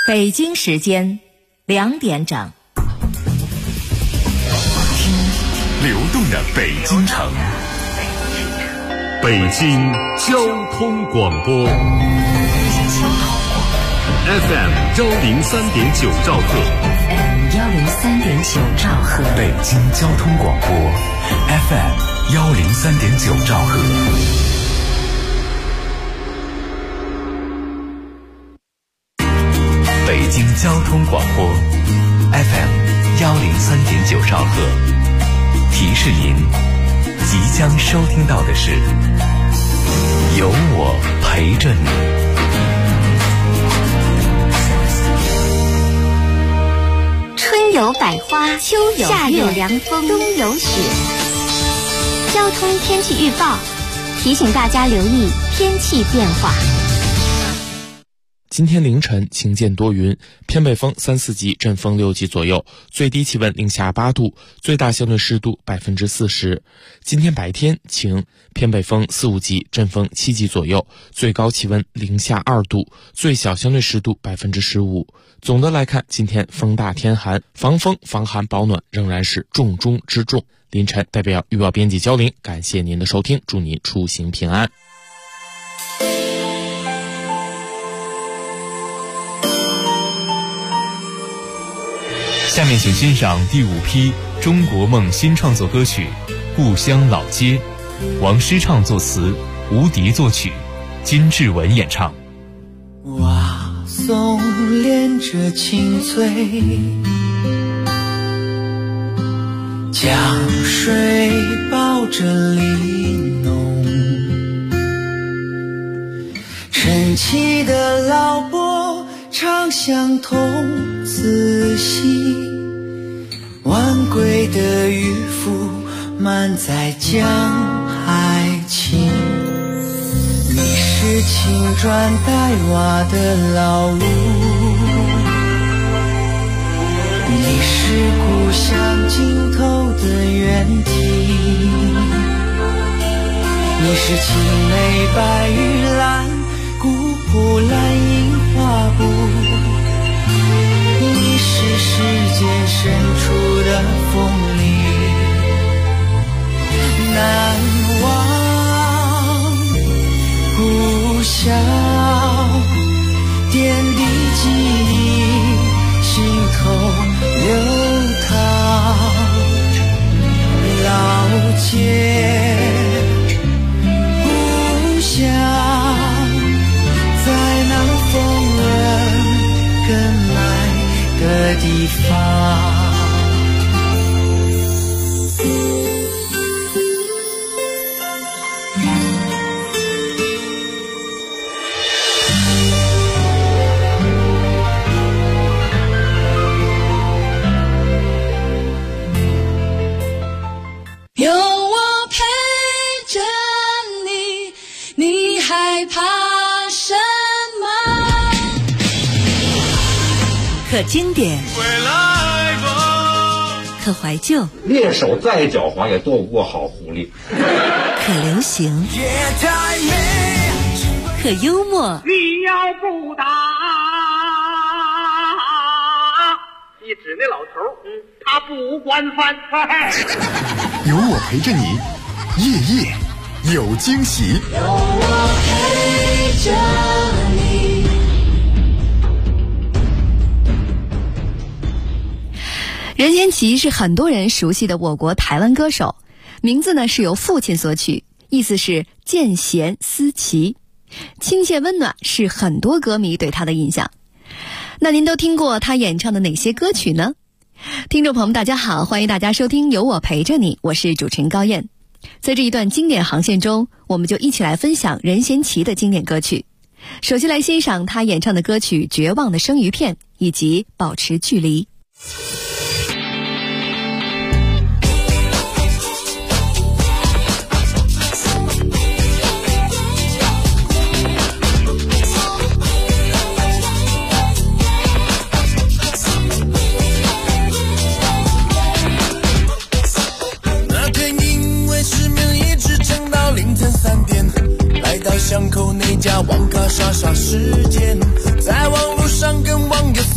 北京时间2点整， 听流动的北京城，北京交通广播 FM 103.9兆赫， 103.9兆赫， 北京交通广播 FM 103.9兆赫。北京交通广播 FM 103.9兆赫，提示您即将收听到的是有我陪着你。 春有百花，秋有夏有凉风，冬有雪。交通天气预报提醒大家留意天气变化。 今天凌晨晴间多云，偏北风3、4级，阵风6级左右，最低气温零下8度，最大相对湿度40%。今天白天晴，偏北风4、5级，阵风7级左右，最高气温零下2度，最小相对湿度15%。总的来看，今天风大天寒，防风防寒保暖仍然是重中之重。凌晨代表预报编辑焦玲，感谢您的收听，祝您出行平安。 下面请欣赏第5批中国梦新创作歌曲《故乡老街》，王诗畅作词，吴迪作曲，金志文演唱。 蛙松连着青翠，江水抱着梨浓，晨起的老伯唱相童，仔细晚归的渔夫满载江海情。你是青砖黛瓦的老屋，你是故乡尽头的远堤，你是青梅白玉兰，古朴蓝印花布，你是世间深处的风铃，难忘故乡点滴记忆，心头流淌。老街故乡在那风人跟埋的地方。 有我陪着你，你害怕什么？ 可经典，可怀旧， 猎手再狡猾也躲不过好狐狸。 可流行，可幽默。 你要不打，你指那老头，他不管饭。 有我陪着你，夜夜有惊喜。 有我陪着你。 任贤齐是很多人熟悉的我国台湾歌手，名字呢是由父亲所取，意思是见贤思齐，亲切温暖是很多歌迷对他的印象。那您都听过他演唱的哪些歌曲呢？听众朋友们大家好，欢迎大家收听有我陪着你，我是主持人高燕。在这一段经典航线中，我们就一起来分享任贤齐的经典歌曲。首先来欣赏他演唱的歌曲《绝望的生鱼片》以及《保持距离》。 巷口那家网咖杀时间，在网络上跟网友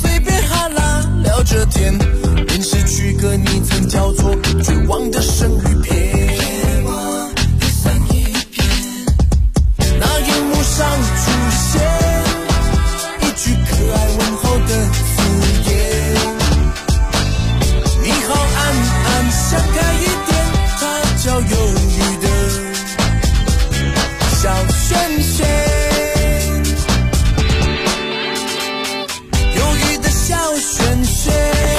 现，一句可爱问候的字眼。你好安安，想开一点，它叫忧郁的小轩轩，忧郁的小轩轩，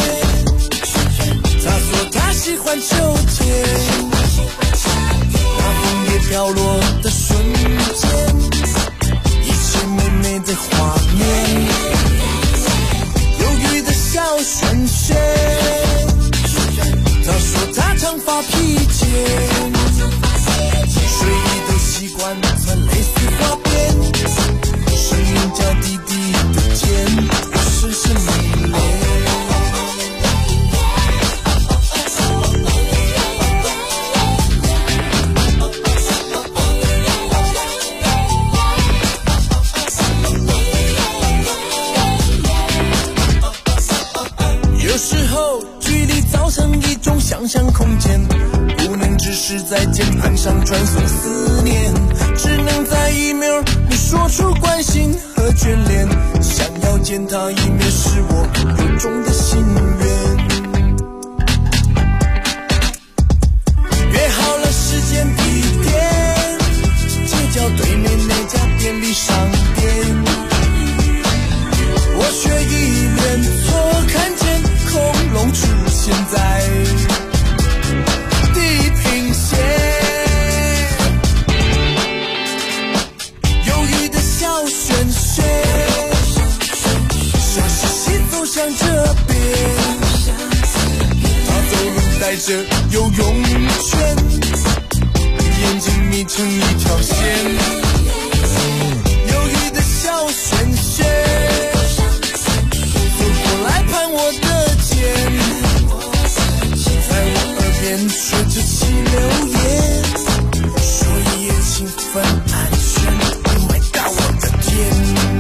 他说他喜欢秋天，那枫叶飘落的瞬间，一切美美的画面。忧郁的小轩轩，他说他常发脾气，睡衣都习惯穿蕾丝花边，声音叫滴滴的尖，不是迷恋。有时候距离造成一种想象空间，不能只是在键盘上传送思念，只能在email里说出关心和眷恋，想要见他一面是我由衷的心愿。约好了时间地点，街角对面那家便利商店，我却一连错看见恐龙出现在地平线。忧郁的小轩轩，笑嘻嘻走向这边，他走路带着游泳圈，眼睛眯成一条线。忧郁的小轩轩，走过来攀我的肩，在我耳边说着气流言，说一夜情分安全，你买到我的天。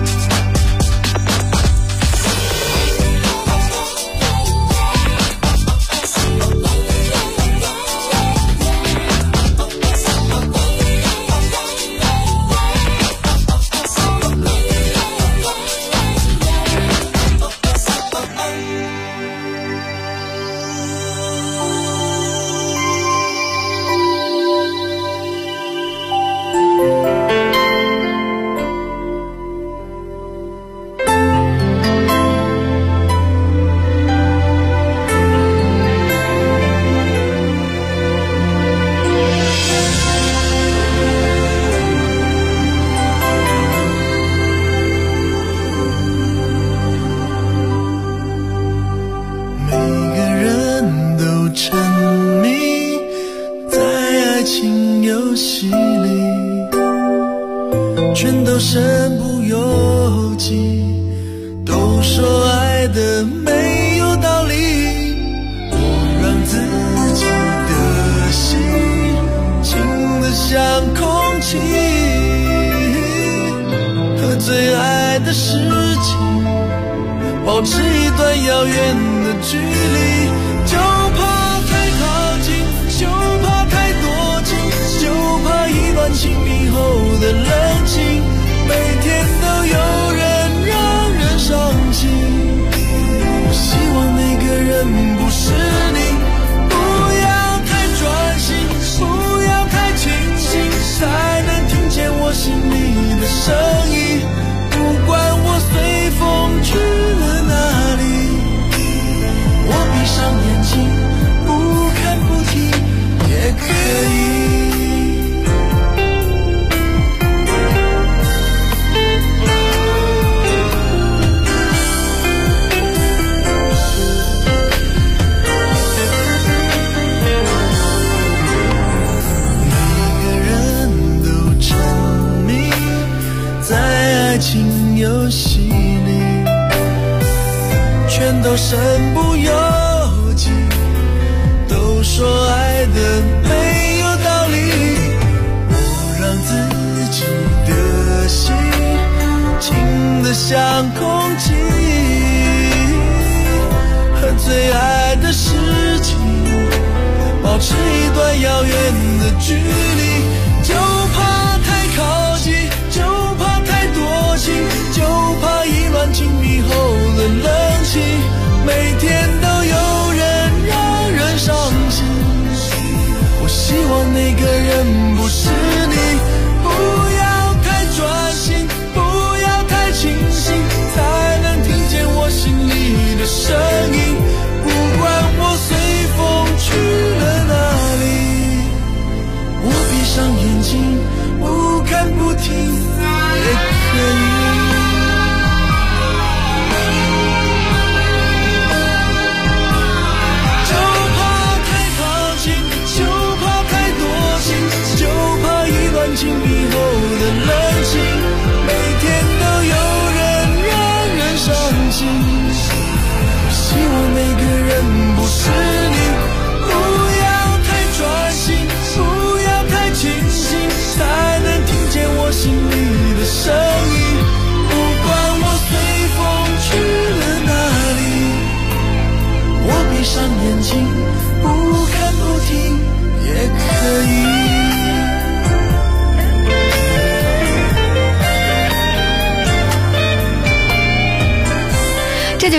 保持一段遥远的距离，就怕太靠近，就怕太多情，就怕意乱情迷后的冷清，每天都有人让人伤心。我希望那个人不是你，不要太专心，不要太清醒，才能听见我心里的声音。不管我随风去了哪里，我闭上眼睛，不看不听也可以。每个人都沉迷在爱情游戏里，全都身不由己，都说爱的没有道理。我让自己的心轻得像空气，和最爱的事情保持一段遥远的距离，就怕太靠近，就怕太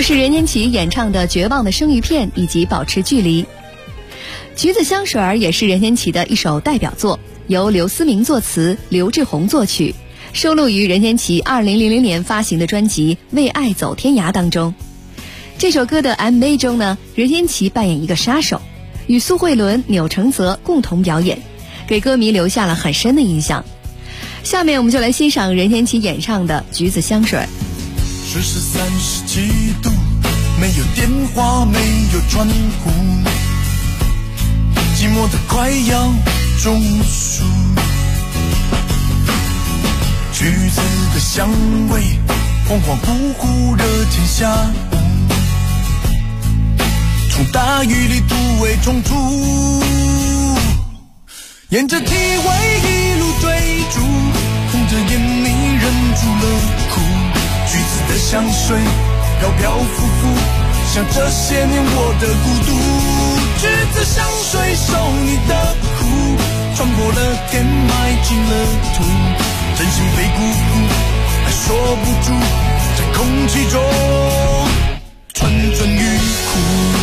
就是任贤齐演唱的《绝望的生鱼片》以及《保持距离》。橘子香水也是任贤齐的一首代表作，由刘思明作词，刘志宏作曲，收录于任贤齐2000年发行的专辑《为爱走天涯》当中。这首歌的 MV 中呢，任贤齐扮演一个杀手，与苏慧伦、钮承泽共同表演，给歌迷留下了很深的印象。下面我们就来欣赏任贤齐演唱的《橘子香水》。 摄氏30几度，没有电话，没有窗户，寂寞的快要中暑。橘子的香味，恍恍惚惚，热天下午，从大雨里突围冲出，沿着体味一路追逐，红着眼你忍住了哭。橘子的香水飘飘浮浮，像这些年我的孤独。橘子香水受你的苦，穿过了天，埋进了土，真心被辜负，还说不出，在空气中蠢蠢欲哭。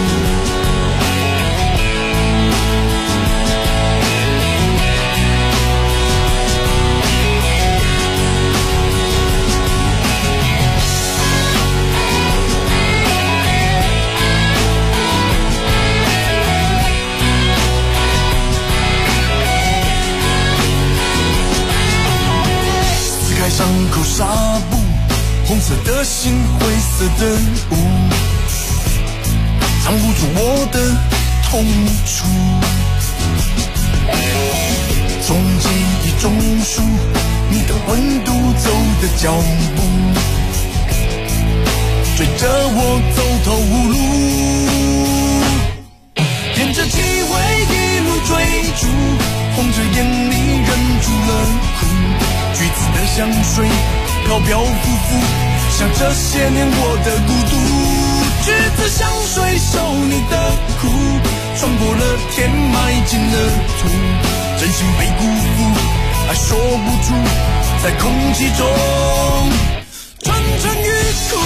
伤口纱布，红色的心，灰色的雾，藏不住我的痛楚。从记忆中数你的温度，走的脚步，追着我走投无路，沿着气味一路追逐，红着眼里忍住了哭。橘子的香水飘飘浮浮，像这些年我的孤独。橘子香水受你的苦，穿过了天，埋进了土，真心被辜负，还说不出，在空气中蠢蠢欲哭。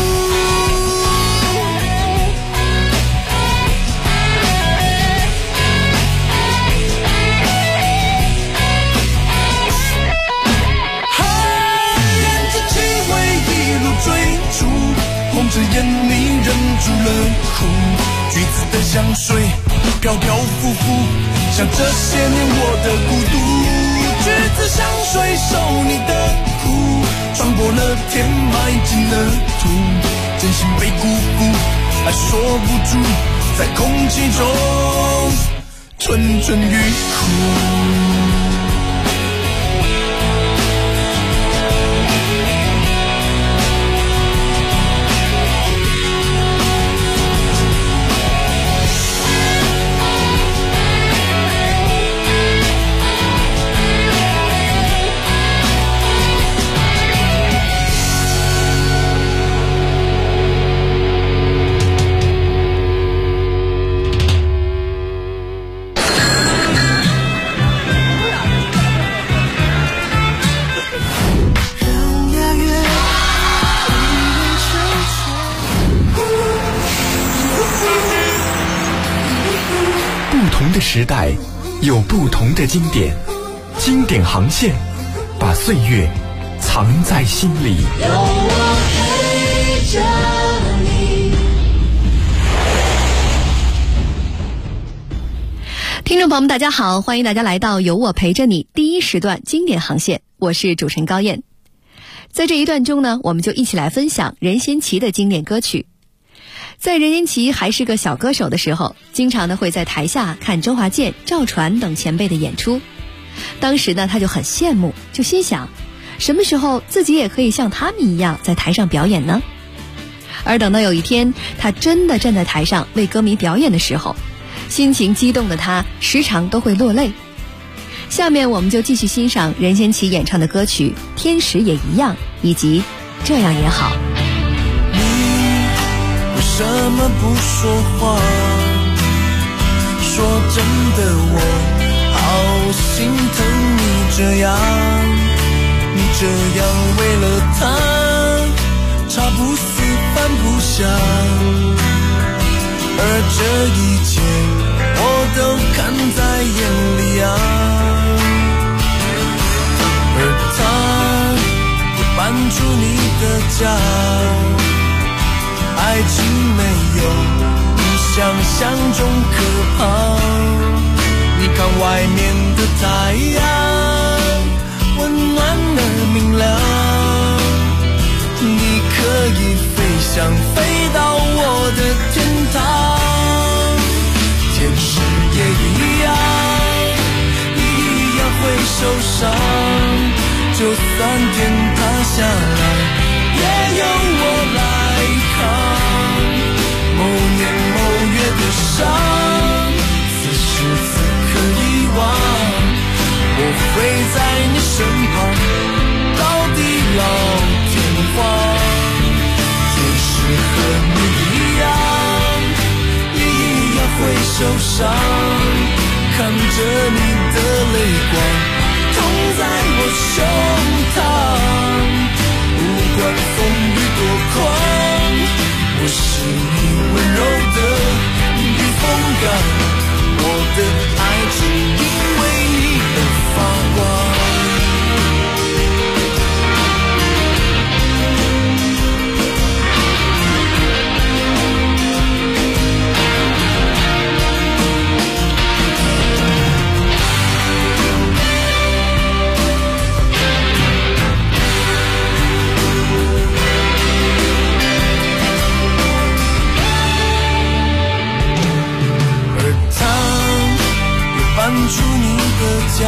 红着眼你忍住了哭，橘子的香水飘飘浮浮，像这些年我的孤独。橘子香水受你的苦，穿过了天，埋进了土，真心被辜负，还说不出，在空气中蠢蠢欲哭。 不同的时代有不同的经典，经典航线把岁月藏在心里。 有我陪着你。 听众朋友们大家好，欢迎大家来到有我陪着你第一时段经典航线，我是主持人高燕。在这一段中呢，我们就一起来分享任贤齐的经典歌曲。在任贤齐还是个小歌手的时候，经常呢会在台下看周华健、赵传等前辈的演出。当时呢他就很羡慕，就心想什么时候自己也可以像他们一样在台上表演呢？而等到有一天他真的站在台上为歌迷表演的时候，心情激动的他时常都会落泪。下面我们就继续欣赏任贤齐演唱的歌曲《天使也一样》以及《这样也好》。 为什么不说话？说真的，我好心疼你这样，你这样为了他茶不思饭不想，而这一切我都看在眼里啊。而他也搬出你的家，爱情没有你想象中可怕。你看外面的太阳温暖而明亮，你可以飞翔飞到我的天堂。天使也一样，你一样会受伤，就算天塌下来也由我来扛。某年某月的伤，此时此刻遗忘，我会在你身旁到地老天荒。天使和你一样，也一样会受伤，看着你的泪光痛在我胸膛。不管风雨多狂，我是你温柔的避风港。我的爱只因为你而发光。搬出你的家，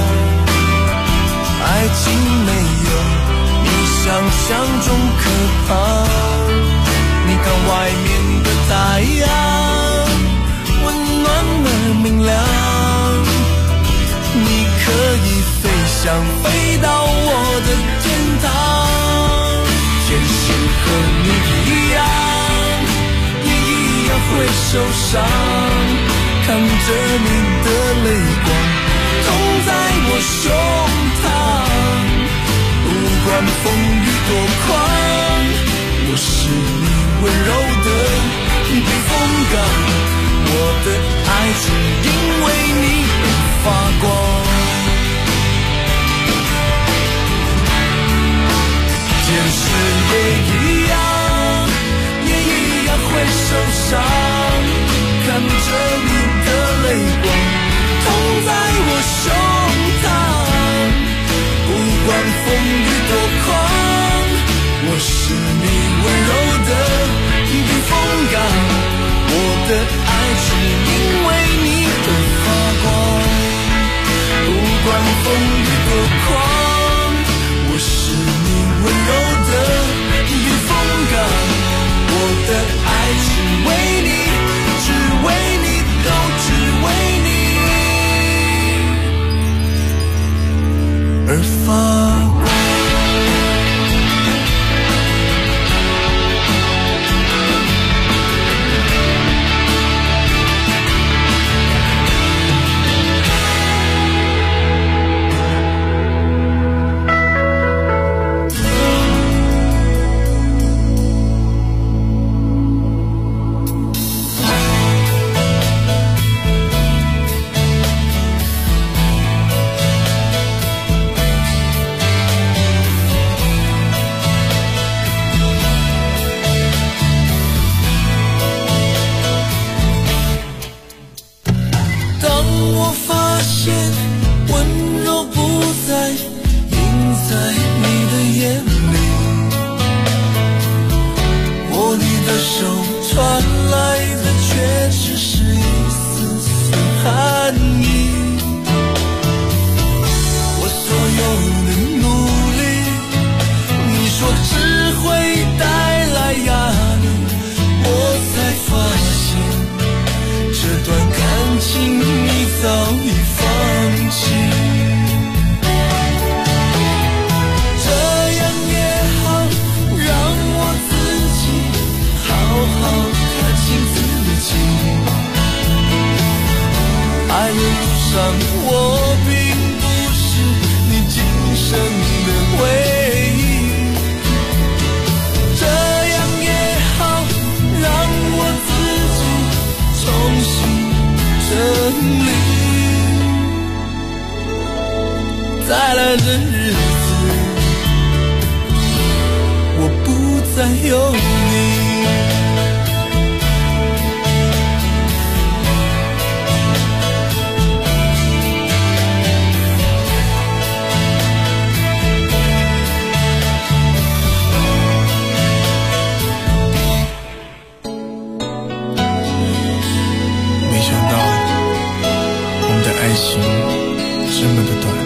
爱情没有你想象中可怕。你看外面的太阳温暖而明亮，你可以飞翔飞到我的天堂。天使和你一样，也一样会受伤，看着你的泪光痛在我胸膛。不管风雨多狂，我是你温柔的避风港。我的爱只因为你而发光。天使也一样，也一样会受伤，看着你的泪光痛在我胸膛。不管风雨多狂，我是你温柔的避风港。我的爱只因为你而发光。不管风雨多狂，我是你温柔的避风港。我的爱只为你，只为你，都只为你而发光。爱路上我并不是你今生来的日子，我不再有你。没想到我们的爱情这么的短，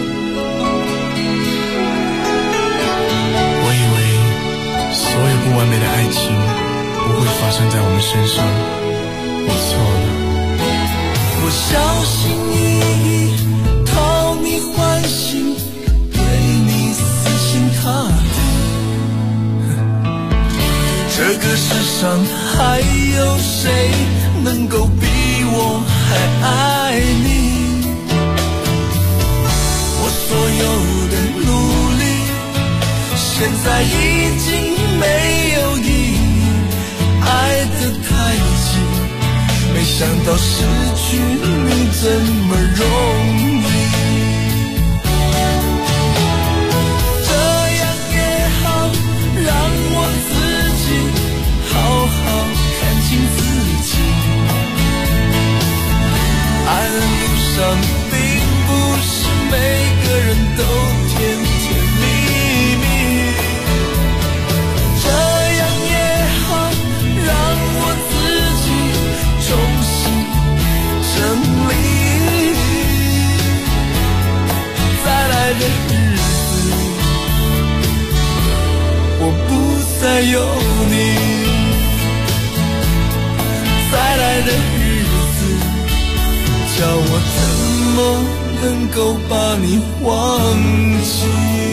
我以为所有不完美的爱情不会发生在我们身上，我错了。我小心翼翼讨你欢心，给你死心塌地，这个世上还有谁能够比我还爱你？我所有的努力现在已经没有意义，爱得太急，没想到失去你这么容易。这样也好，让我自己好好看清自己。爱的路上并不是每个人都甜甜蜜蜜，这样也好，让我自己重新整理。再来的日子，我不再有你，再来的日子，叫我怎么能够把你忘记？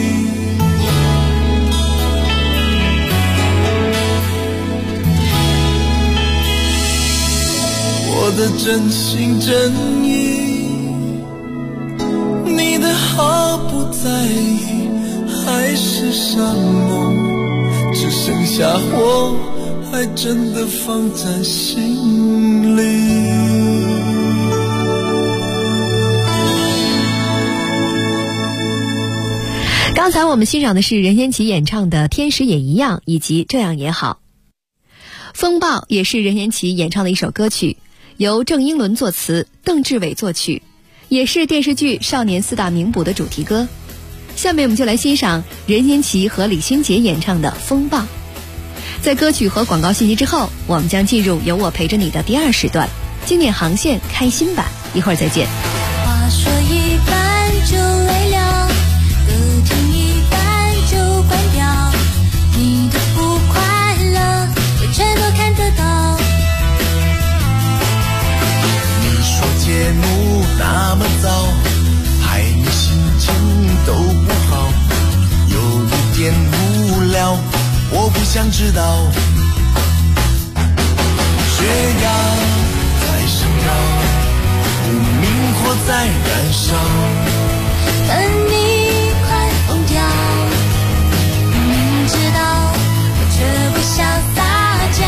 我的真心真意，你的毫不在意，还是山盟，只剩下我还真的放在心里。 刚才我们欣赏的是任贤齐演唱的《天使也一样》以及《这样也好》。风暴也是任贤齐演唱的一首歌曲，由郑英伦作词，邓志伟作曲，也是电视剧《少年四大名捕》的主题歌。下面我们就来欣赏任贤齐和李心洁演唱的《风暴》。在歌曲和广告信息之后，我们将进入有我陪着你的第二时段，经典航线开心版，一会儿再见。 话说一半就累了，歌听一半就关掉，你的不快乐我全都看得到。 你说节目那么早，害你心情都不好，有一点无聊，我不想知道。血压在升高，无名火在燃烧， 看你快疯掉，明明知道我却不想撒娇。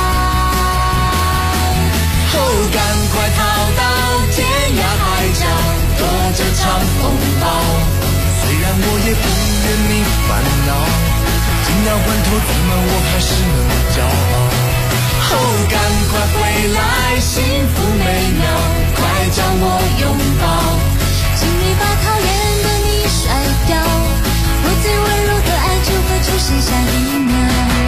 哦，赶快逃到天涯海角，躲这场风暴。虽然我也不愿你烦恼，紧要关头怎么我还是能骄傲。哦，赶快回来，幸福美妙，快将我拥抱， 请你把讨厌的你甩掉，我最温柔的爱就会出现下一秒。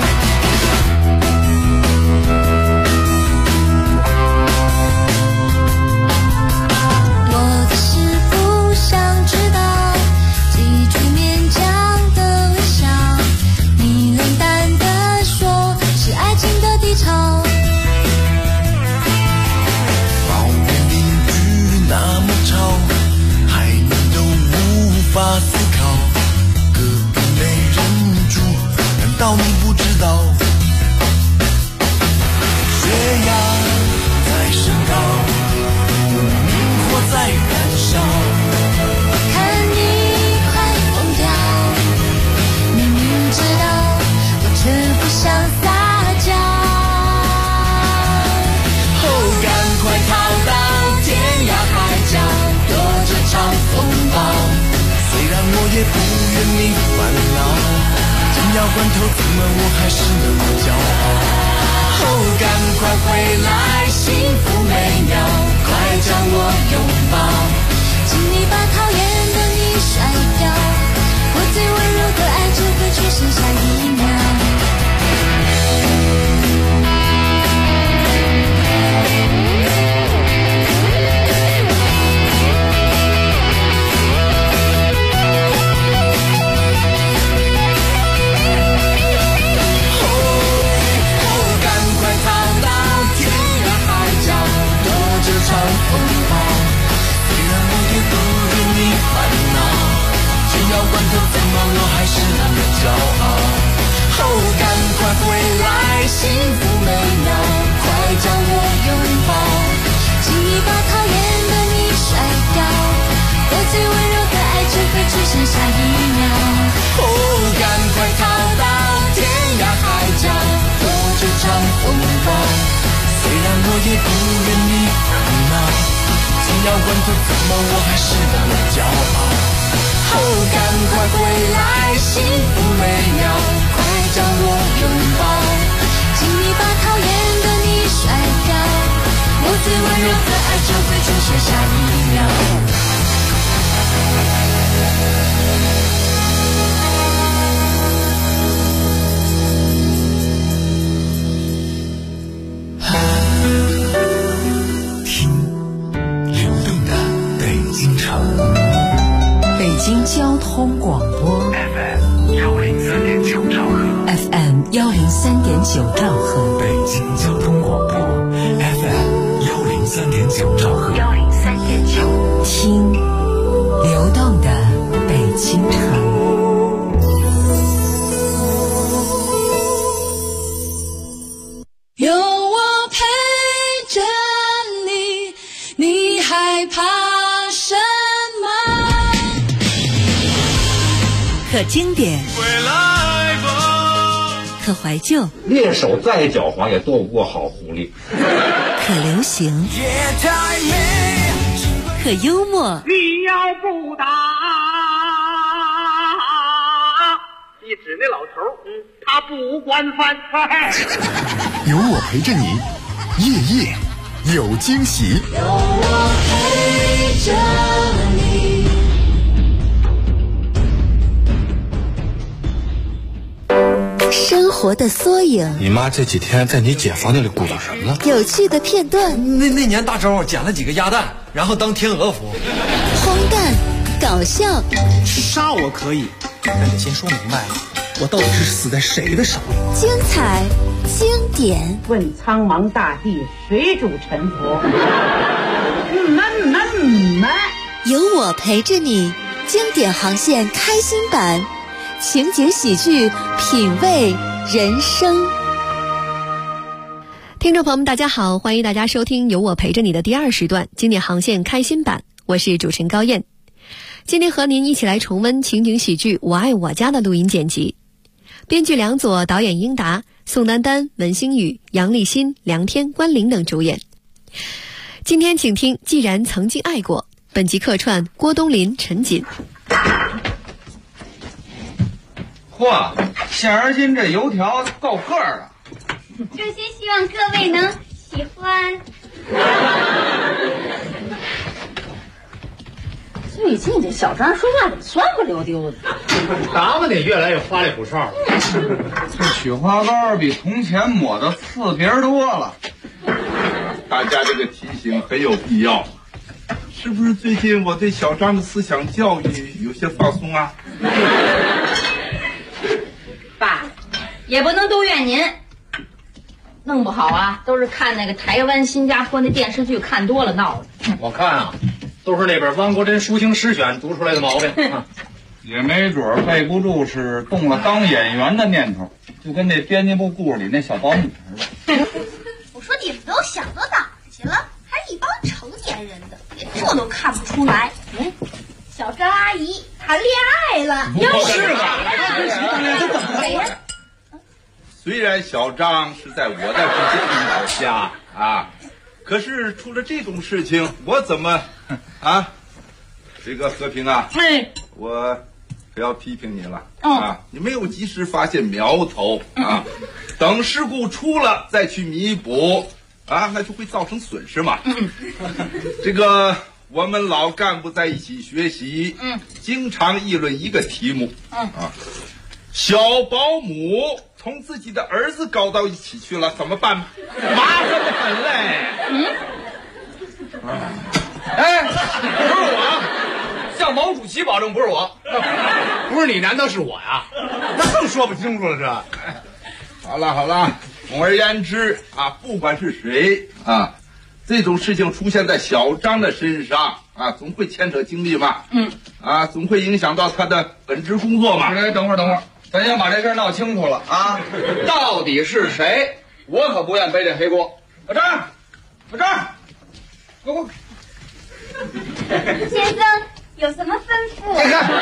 我的事不想知道，记住勉强的微笑，你冷淡的说是爱情的低潮。 抱怨邻居那么吵，害你都无法思考，隔壁没人住，难道你不知道？血压在升高，无名火在燃烧， 看你快疯掉，明明知道我却不想撒娇。 哦，赶快逃到天涯海角，躲这场风暴。虽然我也也不愿你烦恼。紧要关头，怎么我还是那么骄傲？哦，赶快回来，幸福美妙，快将我拥抱。 请你把讨厌的你甩掉，我最温柔的爱只会只剩下1秒。 长风暴，虽然我也不愿你烦恼，紧要关头怎么我还是那么骄傲？哦，赶快回来，幸福美妙，快将我拥抱。 请你把讨厌的你甩掉，我最温柔的爱只会只剩下1秒。 哦，赶快逃到天涯海角，躲这场风暴。虽然我也不愿你烦恼，紧要关头怎么我还是那么骄傲？哦，赶快回来，幸福美妙，快将我拥抱。 请你把讨厌的你甩掉，我最温柔的爱只会只剩下1秒。 北京交通广播 FM 103.9兆赫 FM 103.9兆赫， 北京交通广播 FM 103.9兆赫 103.9，听流动的北京城。 有我陪着你，你害怕什么？ 可经典，可怀旧， 猎手再狡猾也斗不过好狐狸。 可流行，可幽默。 你要不打，一指那老头，他不惯犯。 有我陪着你，夜夜有惊喜。 有我陪着你。 生活的缩影， 你妈这几天在你姐房间里鼓捣什么呢？ 有趣的片段。 那年大周捡了几个鸭蛋，然后当天鹅服。 荒诞，搞笑。 杀我可以，但得先说明白了，我到底是死在谁的手里？ 精彩，经典。 问苍茫大地，谁主沉浮？ 有我陪着你，经典航线开心版。情景喜剧，品味人生。 听众朋友们大家好，欢迎大家收听有我陪着你的第2时段经典航线开心版，我是主持人高燕。今天和您一起来重温情景喜剧我爱我家的录音剪辑，编剧梁左，导演英达，宋丹丹、文星宇、杨立新、梁天、关凌等主演。今天请听既然曾经爱过，本集客串郭冬临、陈瑾。 嚯，馅儿心这油条够个儿啊！ 这些希望各位能喜欢。 最近这小张说话怎么酸不溜丢的？ 打扮得越来越花里胡哨了。这雪花膏比从前抹的刺鼻多了。 大家这个提醒很有必要，是不是最近我对小张的思想教育有些放松啊？ 爸，也不能都怨您，弄不好啊，都是看那个台湾、新加坡那电视剧看多了闹的。 我看啊，都是那本汪国真抒情诗选读出来的毛病。也没准背不住是动了当演员的念头，就跟那编辑部故事里那小保姆似的。 我说你们都想到哪儿去了？还是一帮成年人的，连这都看不出来。小张阿姨谈恋爱了， 又是吗？谁呀？ 虽然小张是在我的之间引导下啊，可是出了这种事情，我怎么啊？这个和平啊，我可要批评你了啊！你没有及时发现苗头啊，等事故出了再去弥补啊，那就会造成损失嘛。这个我们老干部在一起学习，经常议论一个题目，小保姆从自己的儿子搞到一起去了，怎么办？麻烦的很嘞。 哎，不是我，向毛主席保证不是我，不是你，难道是我呀？那更说不清楚了这。 好了，总而言之啊，不管是谁啊，这种事情出现在小张的身上啊，总会牵扯精力嘛，总会影响到他的本职工作嘛。 哎，等会儿，咱先把这事儿闹清楚了啊，到底是谁？我可不愿背这黑锅。老张，给我。 先生有什么吩咐？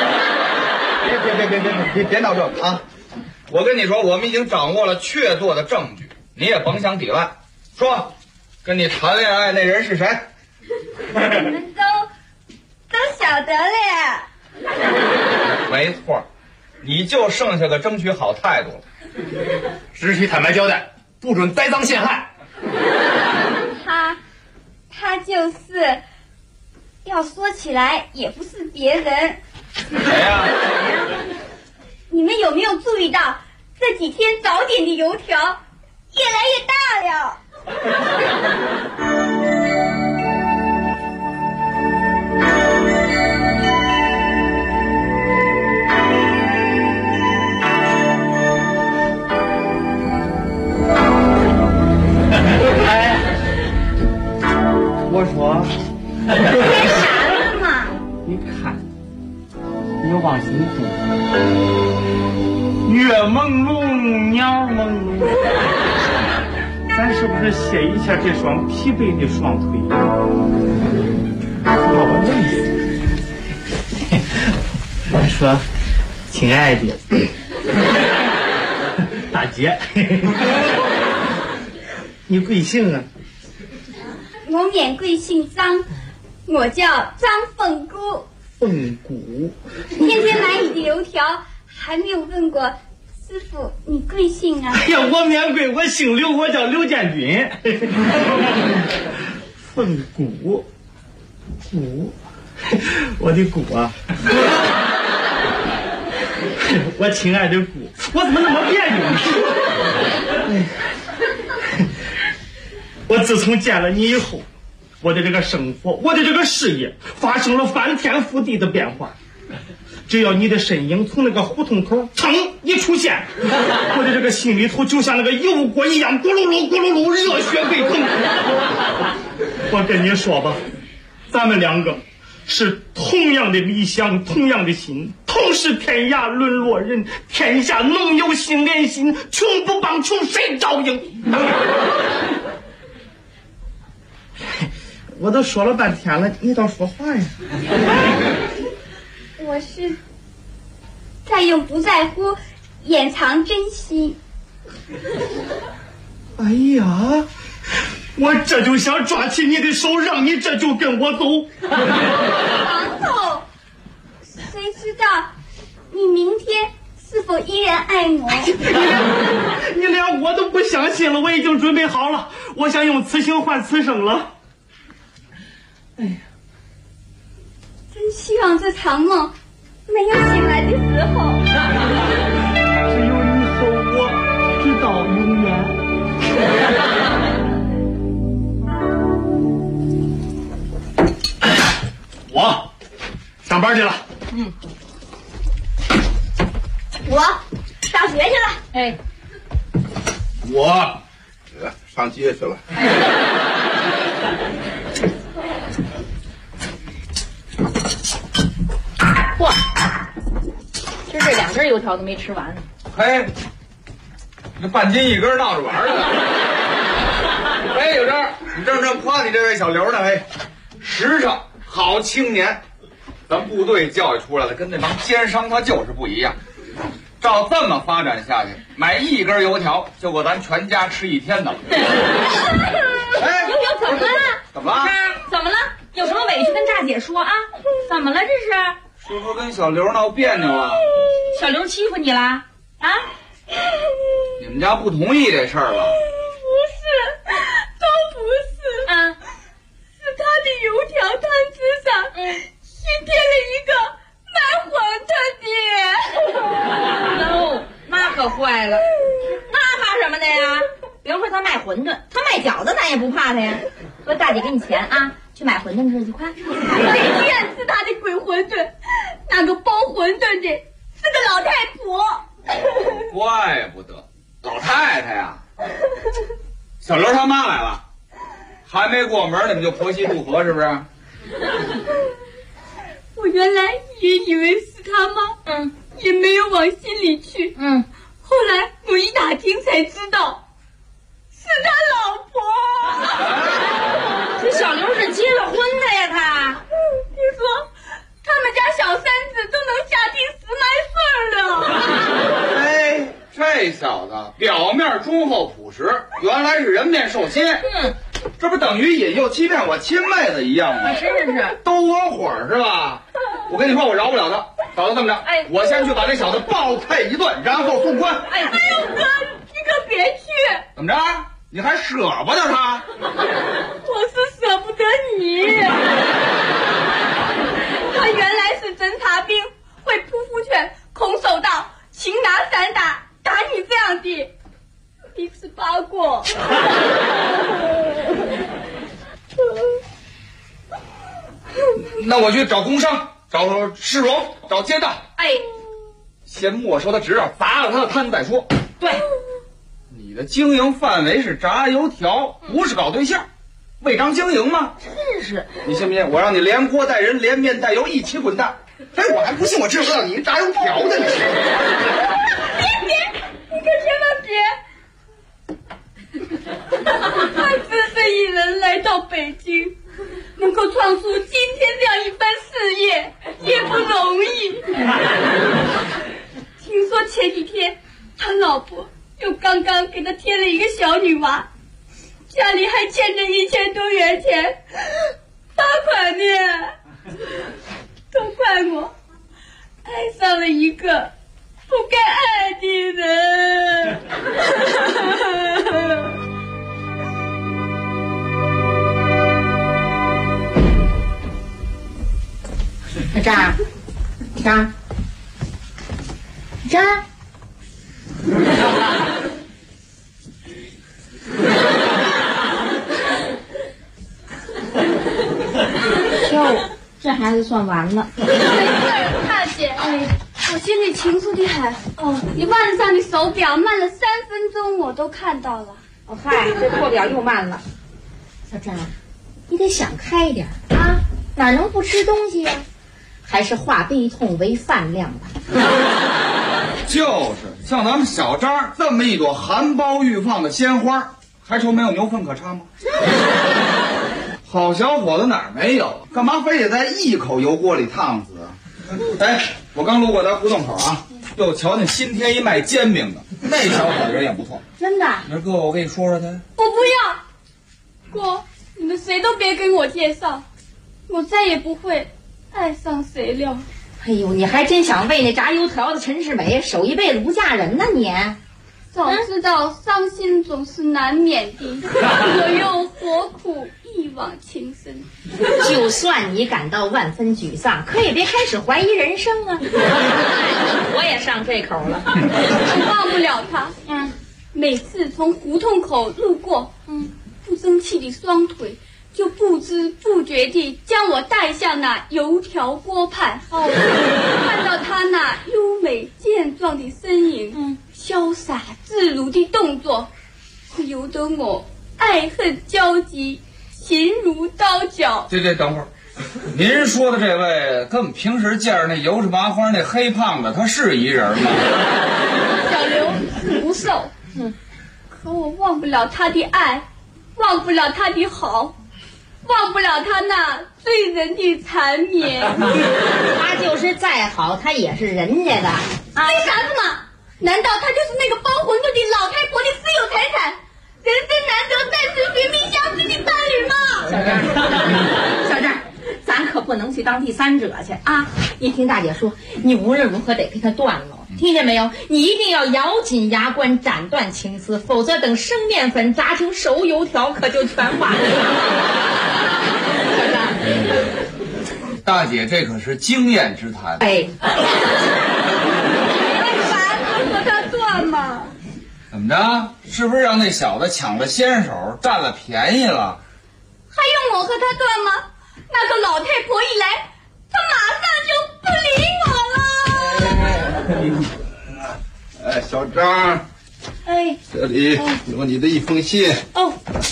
别闹这个啊！我跟你说，我们已经掌握了确凿的证据，你也甭想抵赖。说，跟你谈恋爱那人是谁？ 你们都晓得了呀。 没错，你就剩下个争取好态度了。只许坦白交代，不准栽赃陷害。 他就是，要说起来也不是别人。 谁呀？ 你们有没有注意到这几天早点的油条越来越大了？ 我说， 干啥了嘛？ 你看，你往心听，月朦胧，鸟朦胧，咱是不是歇一下这双疲惫的双腿？把我累死！我说，亲爱的大姐，你贵姓啊？ 我免贵姓张，我叫张凤姑。 凤姑， 天天买你的油条，还没有问过师傅你贵姓啊？ 哎呀，我免贵，我姓刘，我叫刘建军。凤姑，我的姑啊，我亲爱的姑，我怎么那么别扭呢？我自从见了你以后，我的这个生活，我的这个事业发生了翻天覆地的变化。只要你的身影从那个胡同口噌一出现，我的这个心里头就像那个油锅一样，咕噜噜咕噜噜，热血沸腾。我跟你说吧，咱们两个是同样的理想，同样的心，同是天涯沦落人，天下能有心连心，穷不帮穷谁照应？我都说了半天了，你倒说话呀！ 我是在用不在乎掩藏真心。 哎呀，我这就想抓起你的手，让你这就跟我走。 王总，谁知道你明天是否依然爱我？ 你连我都不相信了，我已经准备好了，我想用此生换此生了。哎呀， 真希望这场梦没有醒来的时候。 只有你和我，直到永远。我上班去了。 我上学去了。 哎， 我上街去了。 嚯，就这2根油条都没吃完呢。 嘿，这半斤1根闹着玩呢。哎，有这，你正夸你这位小刘呢。嘿，实诚好青年，咱部队教育出来的，跟那帮奸商他就是不一样。照这么发展下去，买1根油条就够咱全家吃1天的。 哎，怎么了？ 怎么了？ 怎么了？有什么委屈跟大姐说啊？怎么了这是？ 是不是跟小刘闹别扭了？ 小刘欺负你了啊？ 你们家不同意这事儿了？ 不是，都不是。是他的油条摊子上新添了一个卖馄饨的。 哦，那可坏了，那怕什么的呀？比如说他卖馄饨，他卖饺子，咱也不怕他呀。说大姐给你钱啊，去买馄饨吃去，快！ 谁厌吃他的鬼馄饨？那个包馄饨的是个老太婆。 怪不得，老太太呀。小刘他妈来了，还没过门你们就婆媳不和，是不是？ 我原来也以为是他妈，也没有往心里去，后来我一打听才知道，是他老婆。 这小刘是结了婚的呀，他。 听说他们家小三子都能下地10来岁了。 哎，这小子表面忠厚朴实，原来是人面兽心。这不等于引诱欺骗我亲妹子一样吗？ 是， 都窝火是吧？我跟你说，我饶不了他。嫂子这么着，我先去把这小子暴踹一顿，然后送官。 哎呦哥，你可别去！ 怎么着？你还舍不得他？ 我是舍不得你。他原来是侦察兵，会扑夫拳、空手道、擒拿散打，打你这样的一次八过。 那我去找工商，找市容，找街道。先没收他执照，砸了他的摊子再说。 对， 你的经营范围是炸油条，不是搞对象，违章经营吗？ 真是。 你信不信？我让你连锅带人，连面带油一起滚蛋！哎，我还不信我治不到你炸油条的。 别，你可千万别！他只身一人来到北京，能够创出今天这样一番事业也不容易。听说前几天他老婆又刚刚给他添了一个小女娃，家里还欠着1000多元钱罚款呢。都怪我爱上了一个不该爱的人。 这儿，这孩子算完了。 大姐，我现在情绪的很。你腕上的手表慢了3分钟，我都看到了。 嗨，这破表又慢了。小珍，你得想开点啊，哪能不吃东西呀？还是化悲痛为饭量吧。 就是像咱们小张这么一朵含苞欲放的鲜花，还愁没有牛粪可插吗？好小伙子哪儿没有？干嘛非得在一口油锅里烫死啊？哎，我刚路过咱胡同口啊，又瞧见新添一卖煎饼的，那小伙子人也不错。 真的？ 你说哥，我给你说说他。 我不要，哥，你们谁都别跟我介绍，我再也不会爱上谁了。 哎呦，你还真想为那炸油条的陈世美守一辈子不嫁人呢你？ 早知道伤心总是难免的，我又何苦一往情深？ 就算你感到万分沮丧，可也别开始怀疑人生啊！我也上这口了， 我忘不了他。每次从胡同口路过，不争气的双腿就不知不觉地将我带向那油条锅畔。看到他那优美健壮的身影，潇洒自如的动作，由得我爱恨交集，心如刀绞。 这等会儿，您说的这位跟我们平时见着那油纸麻花那黑胖子，他是一人吗？ 小刘是不瘦，可我忘不了他的爱，忘不了他的好，忘不了他那醉人的缠绵。 他就是再好，他也是人家的。 为啥子嘛？难道他就是那个包馄饨的老太婆的私有财产？人生难得，暂时寻觅相知的伴侣吗？ 小郑，咱可不能去当第三者去啊！你听大姐说，你无论如何得给他断了，听见没有？你一定要咬紧牙关，斩断情丝，否则等生面粉炸成熟油条，可就全完了。 大姐，这可是经验之谈。 哎， 和他断吗？ 怎么着？是不是让那小子抢了先手，占了便宜了？ 还用我和他断吗？那个老太婆一来，他马上就不理我了。 哎，小张， 哎， 这里有你的一封信。 哦。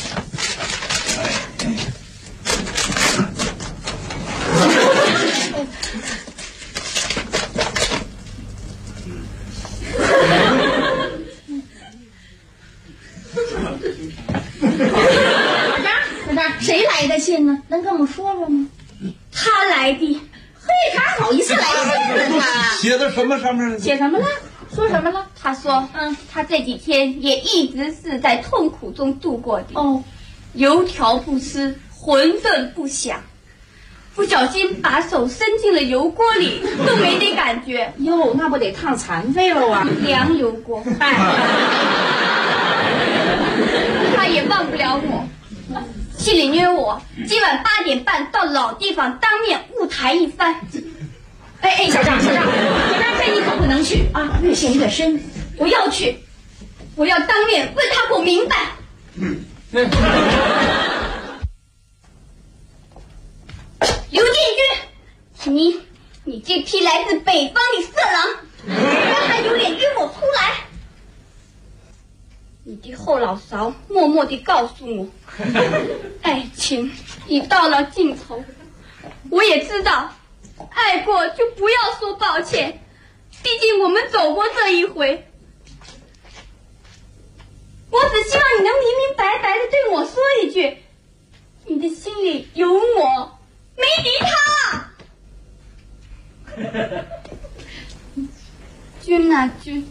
谁来的信呢？能跟我们说说吗？ 他来的。 嘿，他好意思来信呢？他写的什么上面？ 写什么了？说什么了？ 他说，他这几天也一直是在痛苦中度过的。 哦， 油条不吃，馄饨不响，不小心把手伸进了油锅里，都没得感觉。 哟，那不得烫残废了啊！ 凉油锅。他也忘不了我。信里约我今晚8点半到老地方当面晤谈一番。 哎，小张，这你可不能去啊！越陷越深。 我要去，我要当面问他个明白。刘建军，你这批来自北方的色狼，让他有脸约我出来。你的后脑勺默默地告诉我，爱情已到了尽头。我也知道，爱过就不要说抱歉，毕竟我们走过这一回。我只希望你能明明白白地对我说一句，你的心里有我，没敌他。君啊君，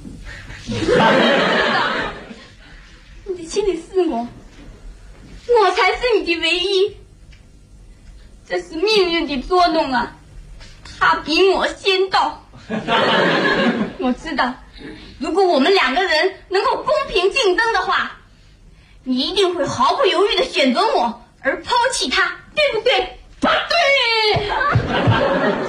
你的心里是我，我才是你的唯一。这是命运的捉弄啊，他比我先到。我知道，如果我们2个人能够公平竞争的话，你一定会毫不犹豫地选择我，而抛弃他，对不对？不对。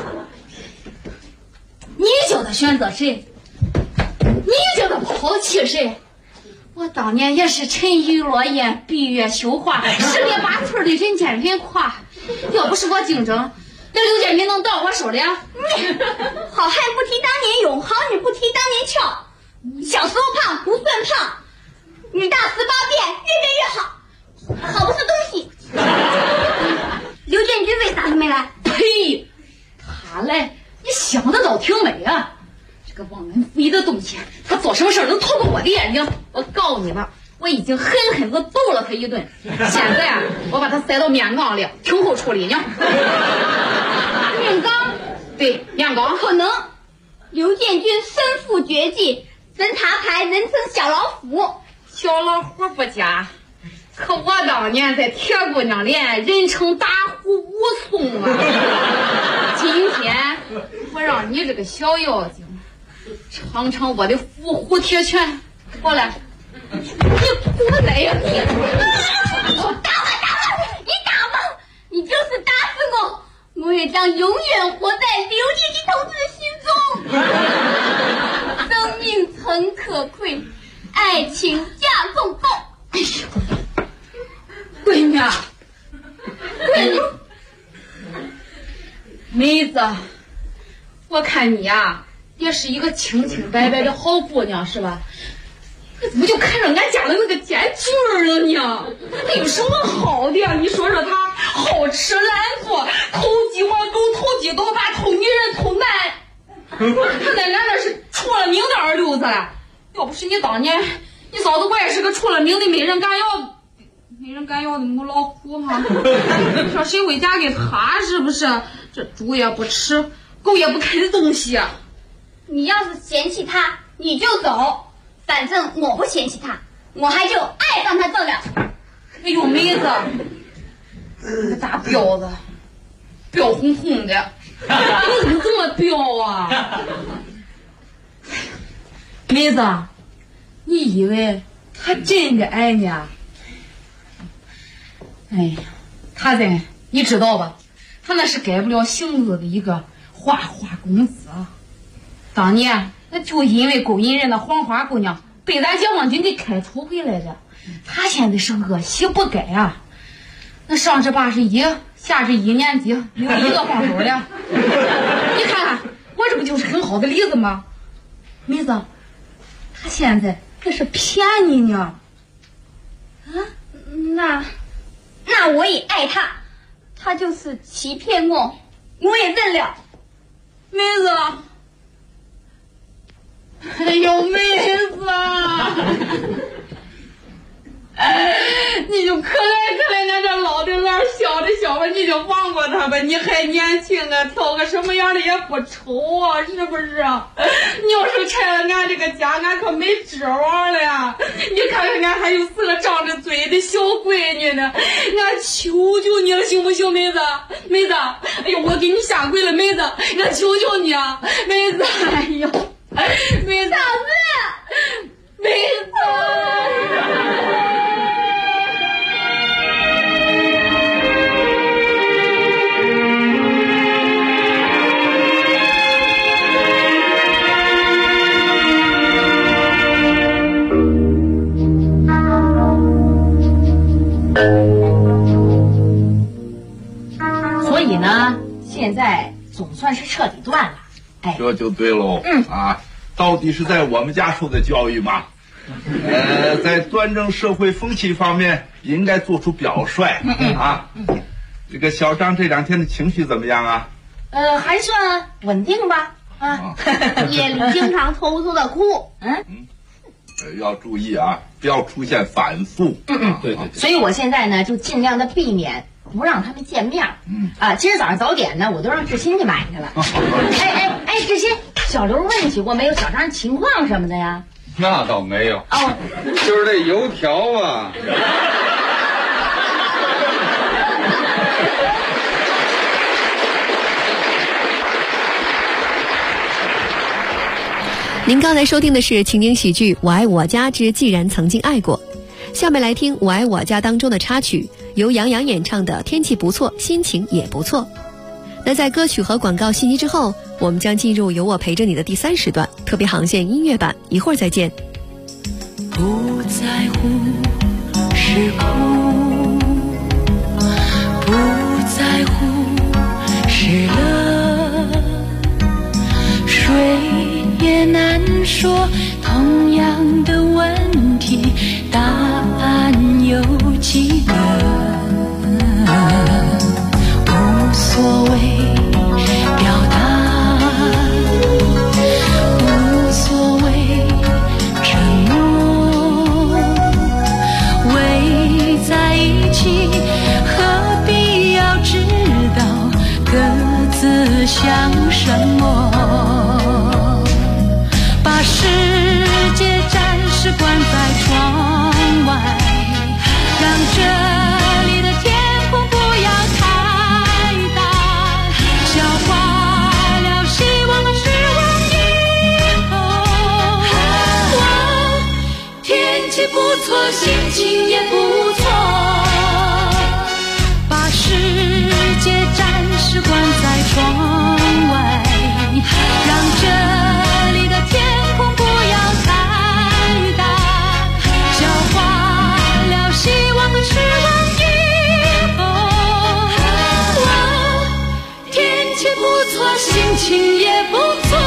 你觉得选择谁？你觉得抛弃谁？我当年也是沉鱼落雁，闭月羞花，10里8村的人见人夸。要不是我竞争，这刘建民能到我手里啊？ 好汉不提当年勇，好女不提当年俏。小时候胖不算胖，女大18变，越变越好，好不是东西。刘建军为啥还没来？ 呸！他来，你想的倒挺美啊！这个忘恩负义的东西，他做什么事能逃过我的眼睛？我告诉你吧，我已经狠狠地揍了他一顿，现在啊，我把他塞到面缸里，听候处理呢。 面缸？ 对，面缸。 可能。刘建军身负绝技，真塔牌人称小老虎。 小老虎不假，可我当年在铁姑娘连人称打虎武松啊！今天我让你这个小妖精尝尝我的伏虎铁拳，过来！ 你过来呀！你打我！你打我！你就是打死我，我也将永远活在刘建军同志心中。生命诚可贵，爱情价更高。 哎呦，闺女啊，闺女，妹子，我看你呀，也是一个清清白白的好姑娘，是吧？你怎么就看上俺家的那个贱角儿了呢？他有什么好的呀？你说说他好吃懒做，偷鸡摸狗，偷鸡倒把，偷女人，偷男。他在俺那是出了名的二流子了。要不是你当年，你嫂子我也是个出了名的没人敢要的母老虎哈。你说谁会嫁给他？是不是？这猪也不吃，狗也不啃的东西。 你要是嫌弃他，你就走。反正我不嫌弃他，我还就爱上他这了。 哎呦，妹子，你个大彪子， 标红红的，你怎么这么标啊？妹子，你以为他真的爱你啊？哎呀，他这你知道吧？他那是改不了性子的一个花花公子啊！当年那就因为勾引人的黄花姑娘，被咱解放军给开除回来的。他现在是恶习不改啊！那上至81，下至1年级，没有一个放手的。你看看，我这不就是很好的例子吗？妹子，他现在这是骗你呢。 啊，那我也爱他，他就是欺骗我，我也认了。 妹子，哎呦，妹子啊！你就可怜人这老的儿小的小吧，你就放过他吧，你还年轻啊，挑个什么样的也不丑啊，是不是啊？你要是拆了俺这个家，俺可没指望了呀！你看看俺还有4个张着嘴的小闺女呢，俺求求你了，行不行，妹子？妹子，哎呦，我给你下跪了，妹子，俺求求你啊，妹子，哎呦，妹子， 嫂子， 妹子。 所以呢，现在总算是彻底断了。哎， 这就对喽。到底是在我们家受的教育嘛？在端正社会风气方面应该做出表率啊。这个小张这2天的情绪怎么样啊？ 还算稳定吧。 夜里经常偷偷的哭。 要注意啊，不要出现反复。对。 所以我现在呢，就尽量的避免不让他们见面。今儿早上早点呢，我都让志新去买去了。哎，志新，小刘问起过没有小张情况什么的呀？ 那倒没有。就是这油条啊。 您刚才收听的是情景喜剧《我爱我家之既然曾经爱过》，下面来听《我爱我家》当中的插曲，由杨洋演唱的《天气不错，心情也不错》。那在歌曲和广告信息之后，我们将进入有我陪着你的第3时段特别航线音乐版，一会儿再见。 不在乎是苦，不在乎是乐，谁也难说同样的问题，答案有几个？无所谓表达，无所谓承诺，围在一起，何必要知道各自想什么？把世界暂时关在窗外，让这里的天空不要太大，消化了希望和失望以后，天气不错，心情也不错，把世界暂时关在窗外，让这里的天空不要太大，消化了希望和失望以后，天气不错，心情也不错。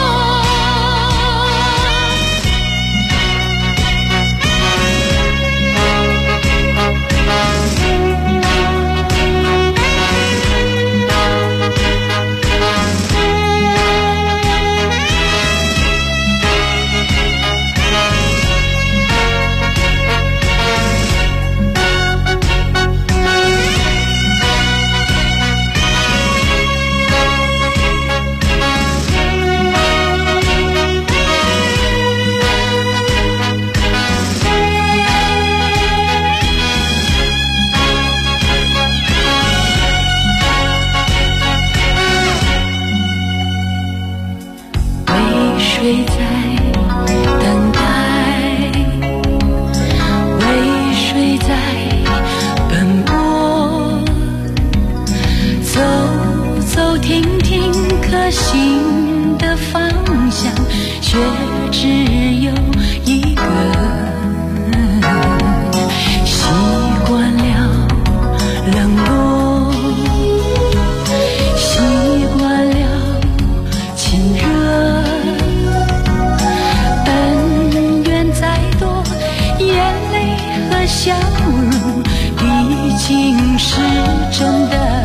笑容毕竟是真的，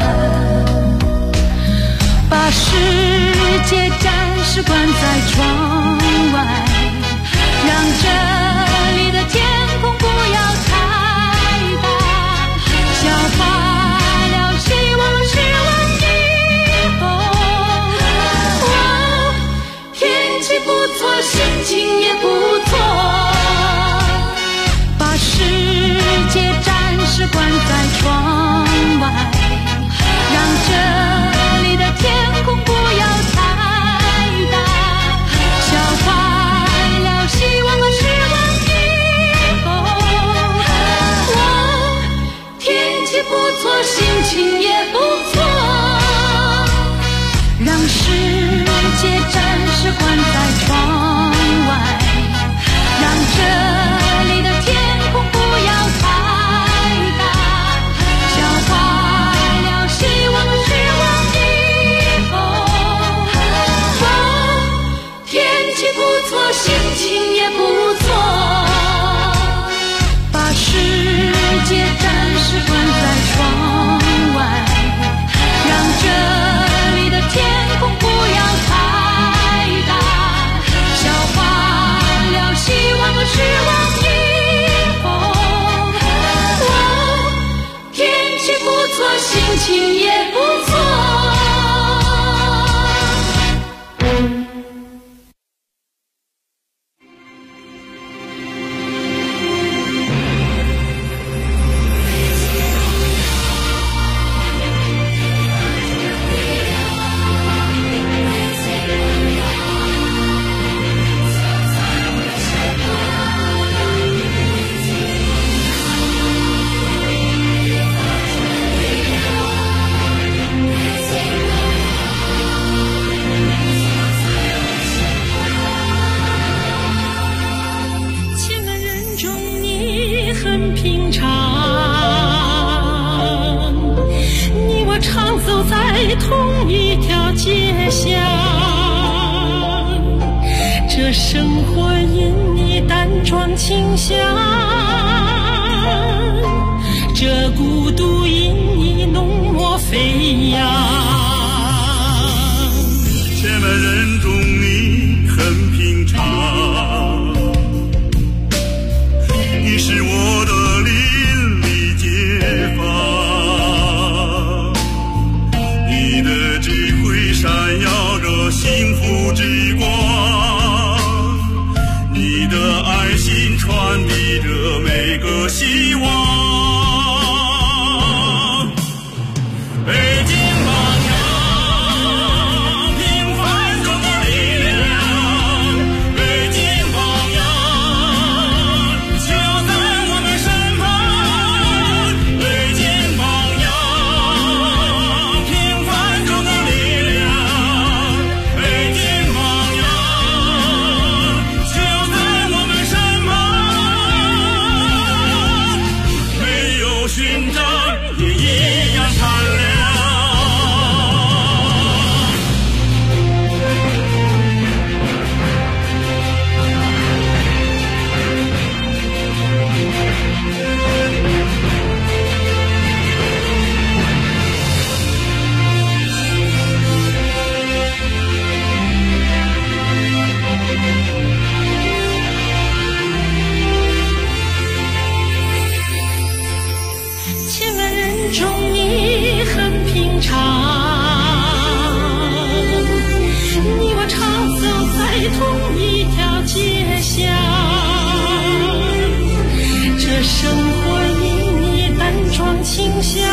把世界暂时关在窗外，让这里的天空不要太大，消化了希望失望以后，天气不错，心情也不错，把世界暂时关在窗外，让这里的天空不要太大，消化了希望和失望以后，天气不错，心情也不错，让世界暂时关在窗外，让这里的天空不要太大，消化了希望和失望以后，天气不错，心情也不错，把世界暂时关在窗外，让这里的天空不要太大，消化了希望和失望以后，天气不错，心情也不错。 很平常，你我常走在同一条街巷，这生活因你淡妆清香，这孤独因你浓墨飞扬， 千万人中你很平常，你是我的邻里街坊，你的智慧闪耀着幸福之光，你的爱心传递着每个希望。北京榜样，平凡中的力量，北京榜样。 同一条街巷，这生活因你淡妆清香，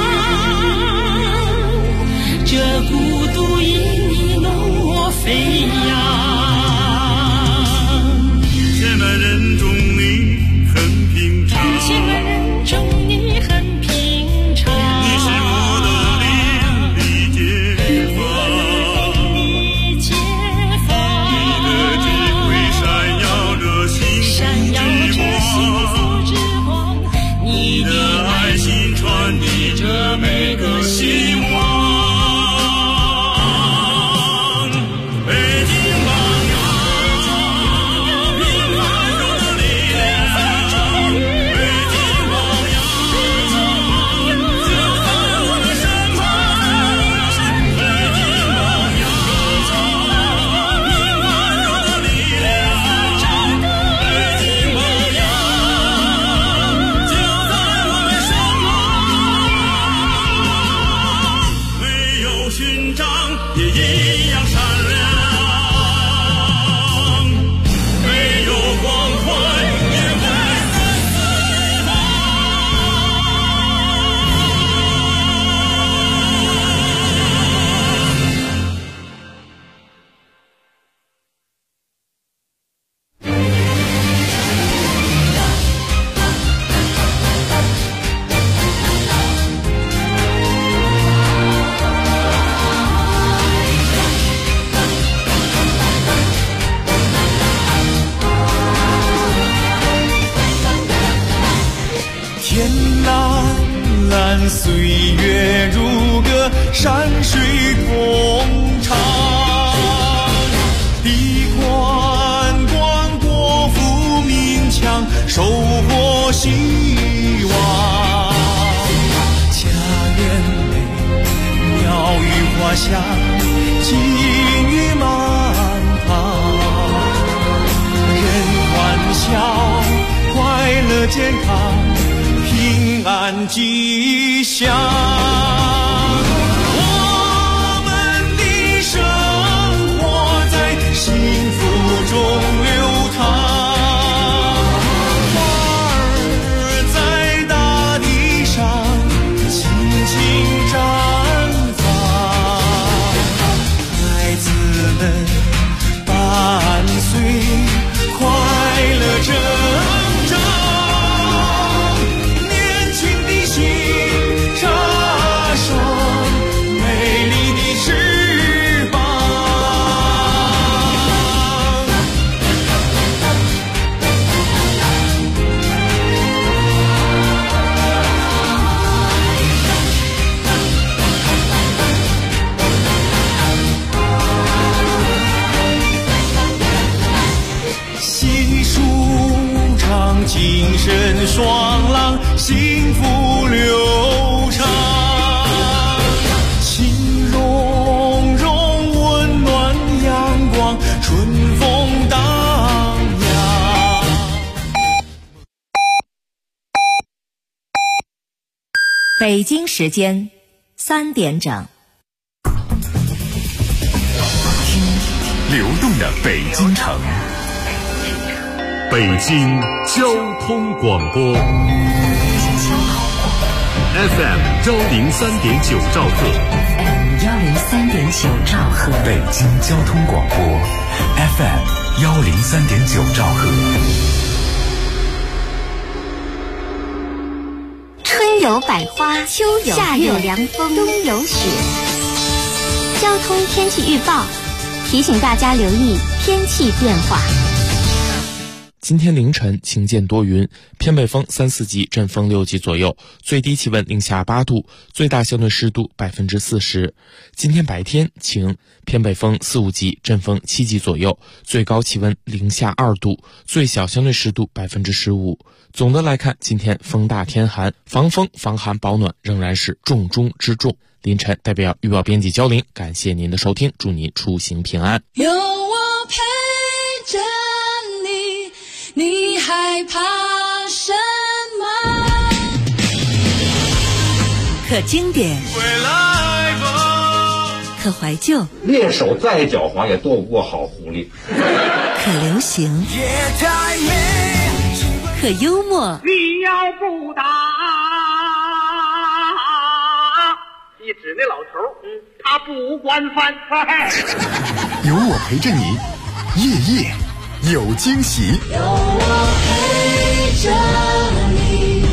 这孤独因你浓墨飞扬。 千万人中你很平常， 千万人中你很平常， 你是我的邻里街坊， 闪耀着幸福之光，你的爱心传递着天蓝蓝，岁月如歌，山水同唱。地宽广，国富民强，收获希望。家园美，鸟语花香，金玉满堂。人欢笑，快乐健康，平安吉祥。我们的生活在幸福中流淌。伴随快乐成长，年轻的心插上美丽的翅膀。精神爽朗，幸福流畅，情融融，温暖阳光，春风荡漾。 北京时间3点整， 流动的北京城。北京交通广播 FM 103.9兆赫 103.9兆赫， 北京交通广播 FM 103.9兆赫。 春有百花，秋有夏有凉风，冬有雪。交通天气预报提醒大家留意天气变化。 今天凌晨晴间多云，偏北风3、4级，阵风6级左右，最低气温零下8度，最大相对湿度40%。今天白天晴，偏北风4、5级，阵风7级左右，最高气温零下2度，最小相对湿度15%。总的来看，今天风大天寒，防风防寒保暖仍然是重中之重。凌晨代表预报编辑焦玲，感谢您的收听，祝您出行平安。 有我陪着你，你害怕什么？ 可经典，可怀旧， 猎手再狡猾也斗不过好狐狸。 可流行，可幽默。 你要不打，一指那老头，他不管饭。 有我陪着你，夜夜有惊喜。 有我陪着你。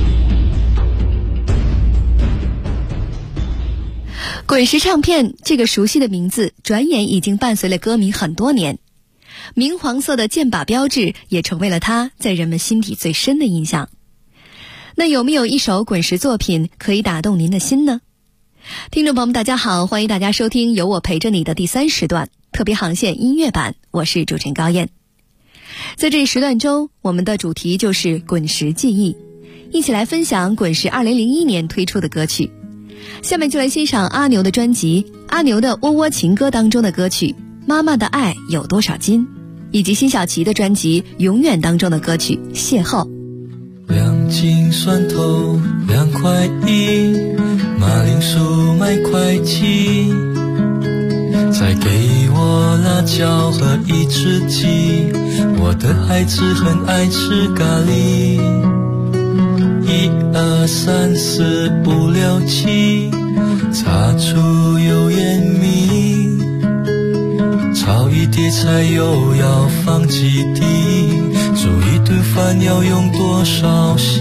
滚石唱片这个熟悉的名字，转眼已经伴随了歌迷很多年。明黄色的箭靶标志也成为了它在人们心底最深的印象。那有没有一首滚石作品可以打动您的心呢？听众朋友们大家好，欢迎大家收听有我陪着你的第3时段特别航线音乐版，我是主持人高燕。在这一时段中，我们的主题就是滚石记忆，一起来分享滚石2001年推出的歌曲。下面就来欣赏阿牛的专辑阿牛的窝窝情歌当中的歌曲妈妈的爱有多少斤，以及辛晓琪的专辑永远当中的歌曲邂逅。 2斤蒜头2块1，马铃薯卖块7，再给我辣椒和一只鸡，我的孩子很爱吃咖喱。1、2、3、4、5、6、7，擦出油盐米，炒一碟菜又要放几滴，煮一顿饭要用多少心？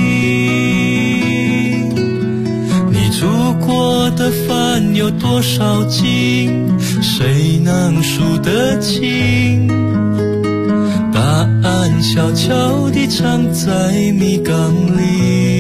你煮过的饭有多少斤？谁能数得清？答案悄悄地藏在米缸里。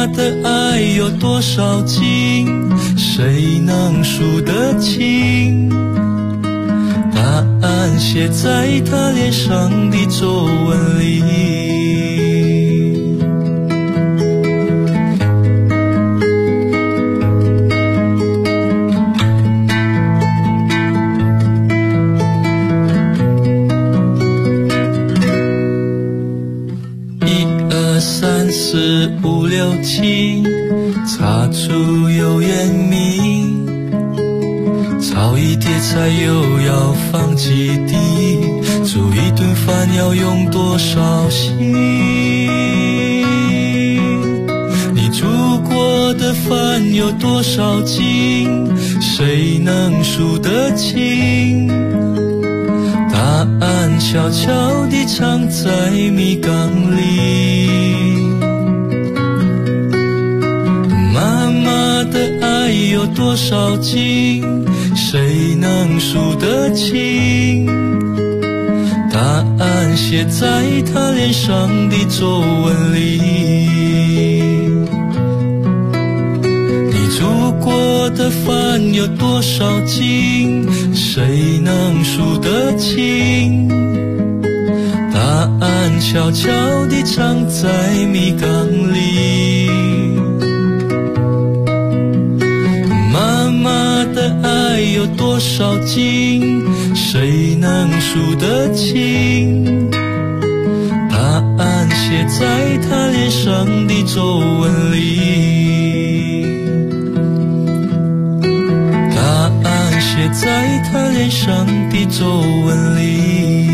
妈的爱有多少斤，谁能数得清？答案写在她脸上的皱纹里。4、5、6、7，擦出油盐米，炒一碟菜又要放几滴，煮一顿饭要用多少心？你煮过的饭有多少斤，谁能数得清？答案悄悄地藏在米缸里。妈妈的爱有多少斤，谁能数得清？答案写在她脸上的皱纹里。你煮过的饭有多少斤，谁能数得清？答案悄悄地藏在米缸里。妈妈的爱有多少斤，谁能数得清？答案写在她脸上的皱纹里。答案写在她脸上的皱纹里。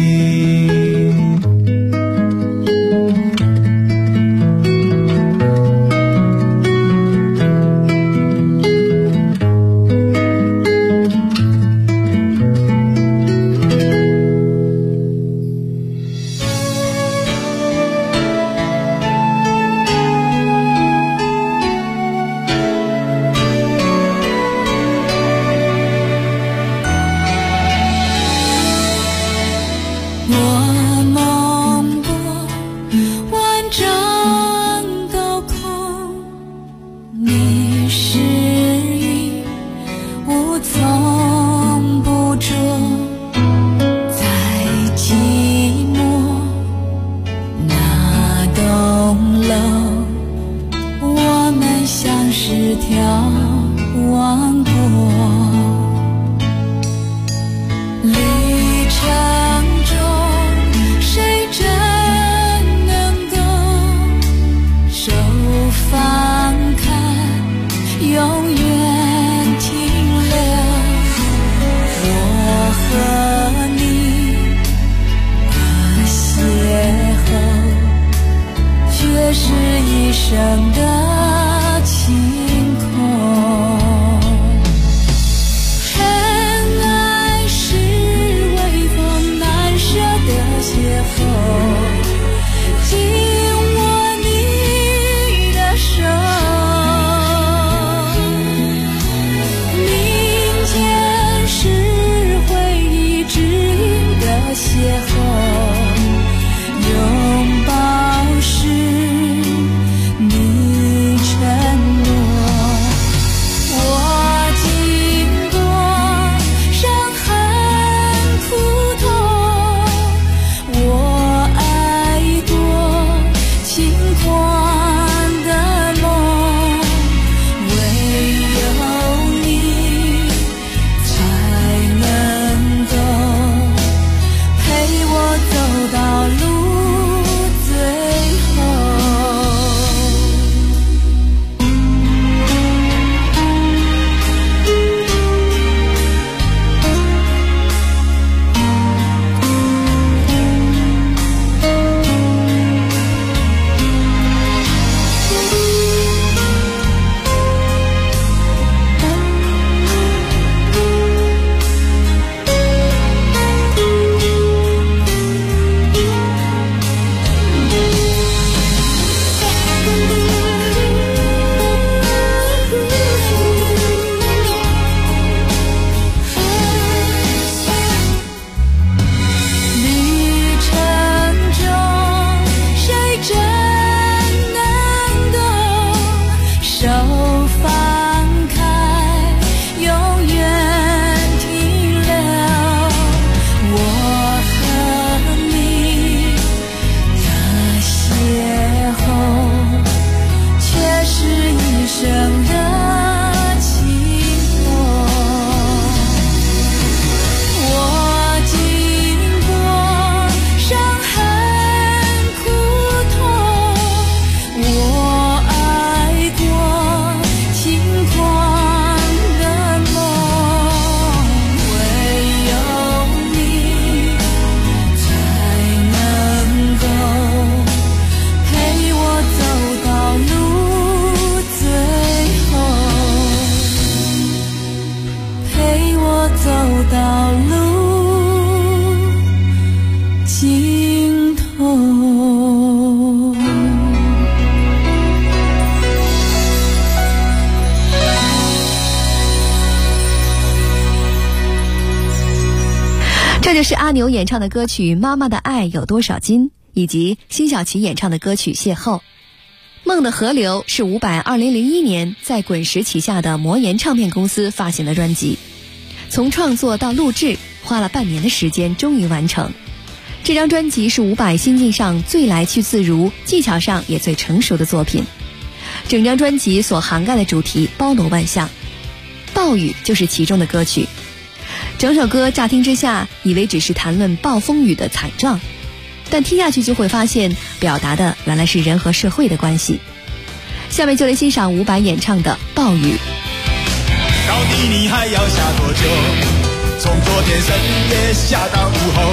是阿牛演唱的歌曲《妈妈的爱有多少斤》，以及辛晓琪演唱的歌曲《邂逅》。梦的河流是伍佰2001年在滚石旗下的魔岩唱片公司发行的专辑，从创作到录制花了半年的时间，终于完成。这张专辑是伍佰心境上最来去自如，技巧上也最成熟的作品。整张专辑所涵盖的主题包罗万象，暴雨就是其中的歌曲。整首歌乍听之下以为只是谈论暴风雨的惨状，但听下去就会发现表达的原来是人和社会的关系。下面就来欣赏伍佰演唱的《暴雨》。 到底你还要下多久？从昨天深夜下到午后，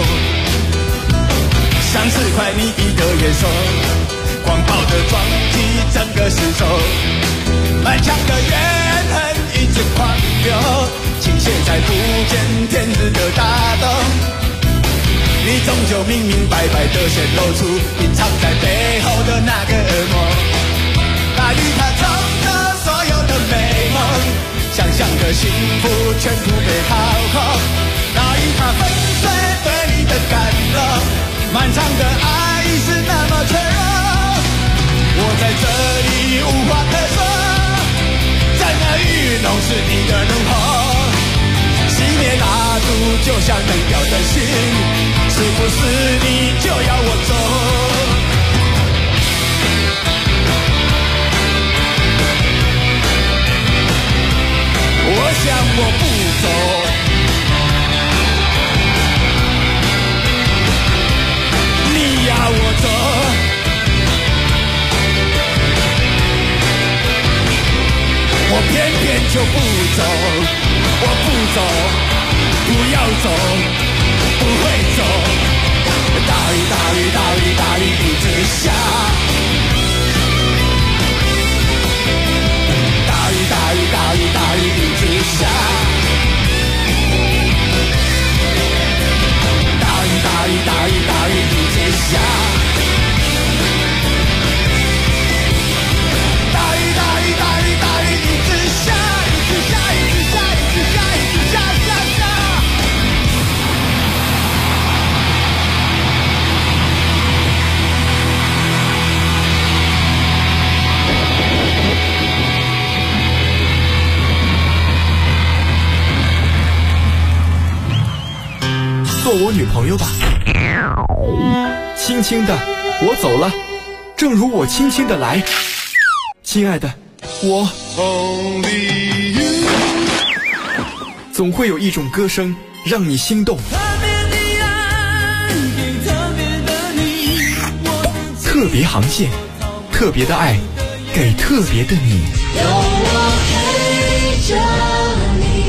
像是块你一个眼神，狂暴的撞击整个世界，满腔的怨恨一直狂流，倾泻在不见天日的大灯。你终究明明白白的显露出隐藏在背后的那个恶魔。大雨它藏着所有的美梦，想象的幸福全部被掏空。大雨它粉碎对你的干扰，漫长的爱是那么脆弱。我在这里无话可说，在那雨弄湿你的怒吼。熄灭蜡烛就像冷掉的心，是不是你就要我走？我想我不走，你要我走，我偏偏就不走，我不走，不要走，不会走。大雨大雨大雨大雨一直下，大雨大雨大雨大雨一直下，大雨大雨大雨大雨一直下，大雨大雨大雨大雨一直下，一直下一直下一直下一直下下下。 做我女朋友吧，轻轻的我走了，正如我轻轻的来。亲爱的，我总会有一种歌声让你心动，特别航线，特别的爱，给特别的你。有我陪着你。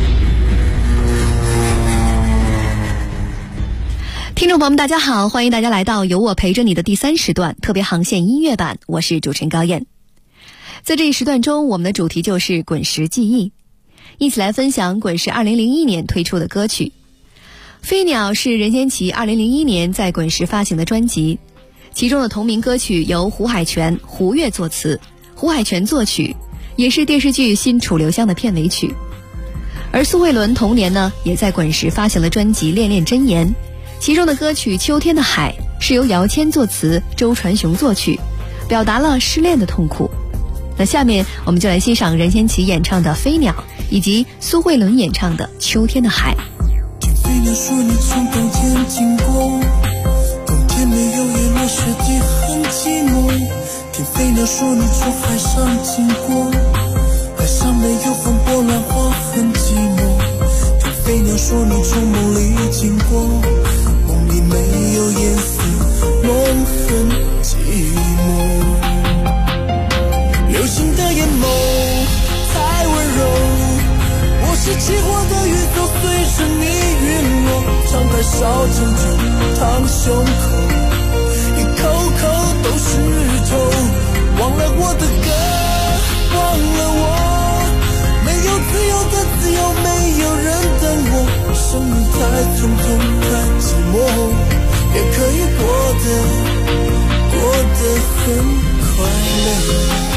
听众朋友们大家好，欢迎大家来到有我陪着你的第3时段特别航线音乐版，我是主持人高燕。在这一时段中，我们的主题就是滚石记忆，一起来分享滚石2001年推出的歌曲。飞鸟是任贤齐2001年在滚石发行的专辑，其中的同名歌曲由胡海泉、胡越作词，胡海泉作曲，也是电视剧《新楚留香》的片尾曲。而苏慧伦同年呢，也在滚石发行了专辑《恋恋真言》，其中的歌曲《秋天的海》是由姚谦作词，周传雄作曲，表达了失恋的痛苦。那下面我们就来欣赏任贤齐演唱的《飞鸟》，以及苏慧伦演唱的《秋天的海》。 听飞鸟说你从冬天经过，冬天没有叶落雪地很寂寞。听飞鸟说你从海上经过，海上没有风波浪花很寂寞。听飞鸟说你从梦里经过，梦里没有颜色，梦很寂寞。流星的眼眸太温柔，我是起火的云朵，随着你陨落。敞开烧成酒烫胸口，一口口都是痛。忘了我的歌，忘了我，没有自由的自由，没有人等我。生命太匆匆，太寂寞，也可以过得很快乐。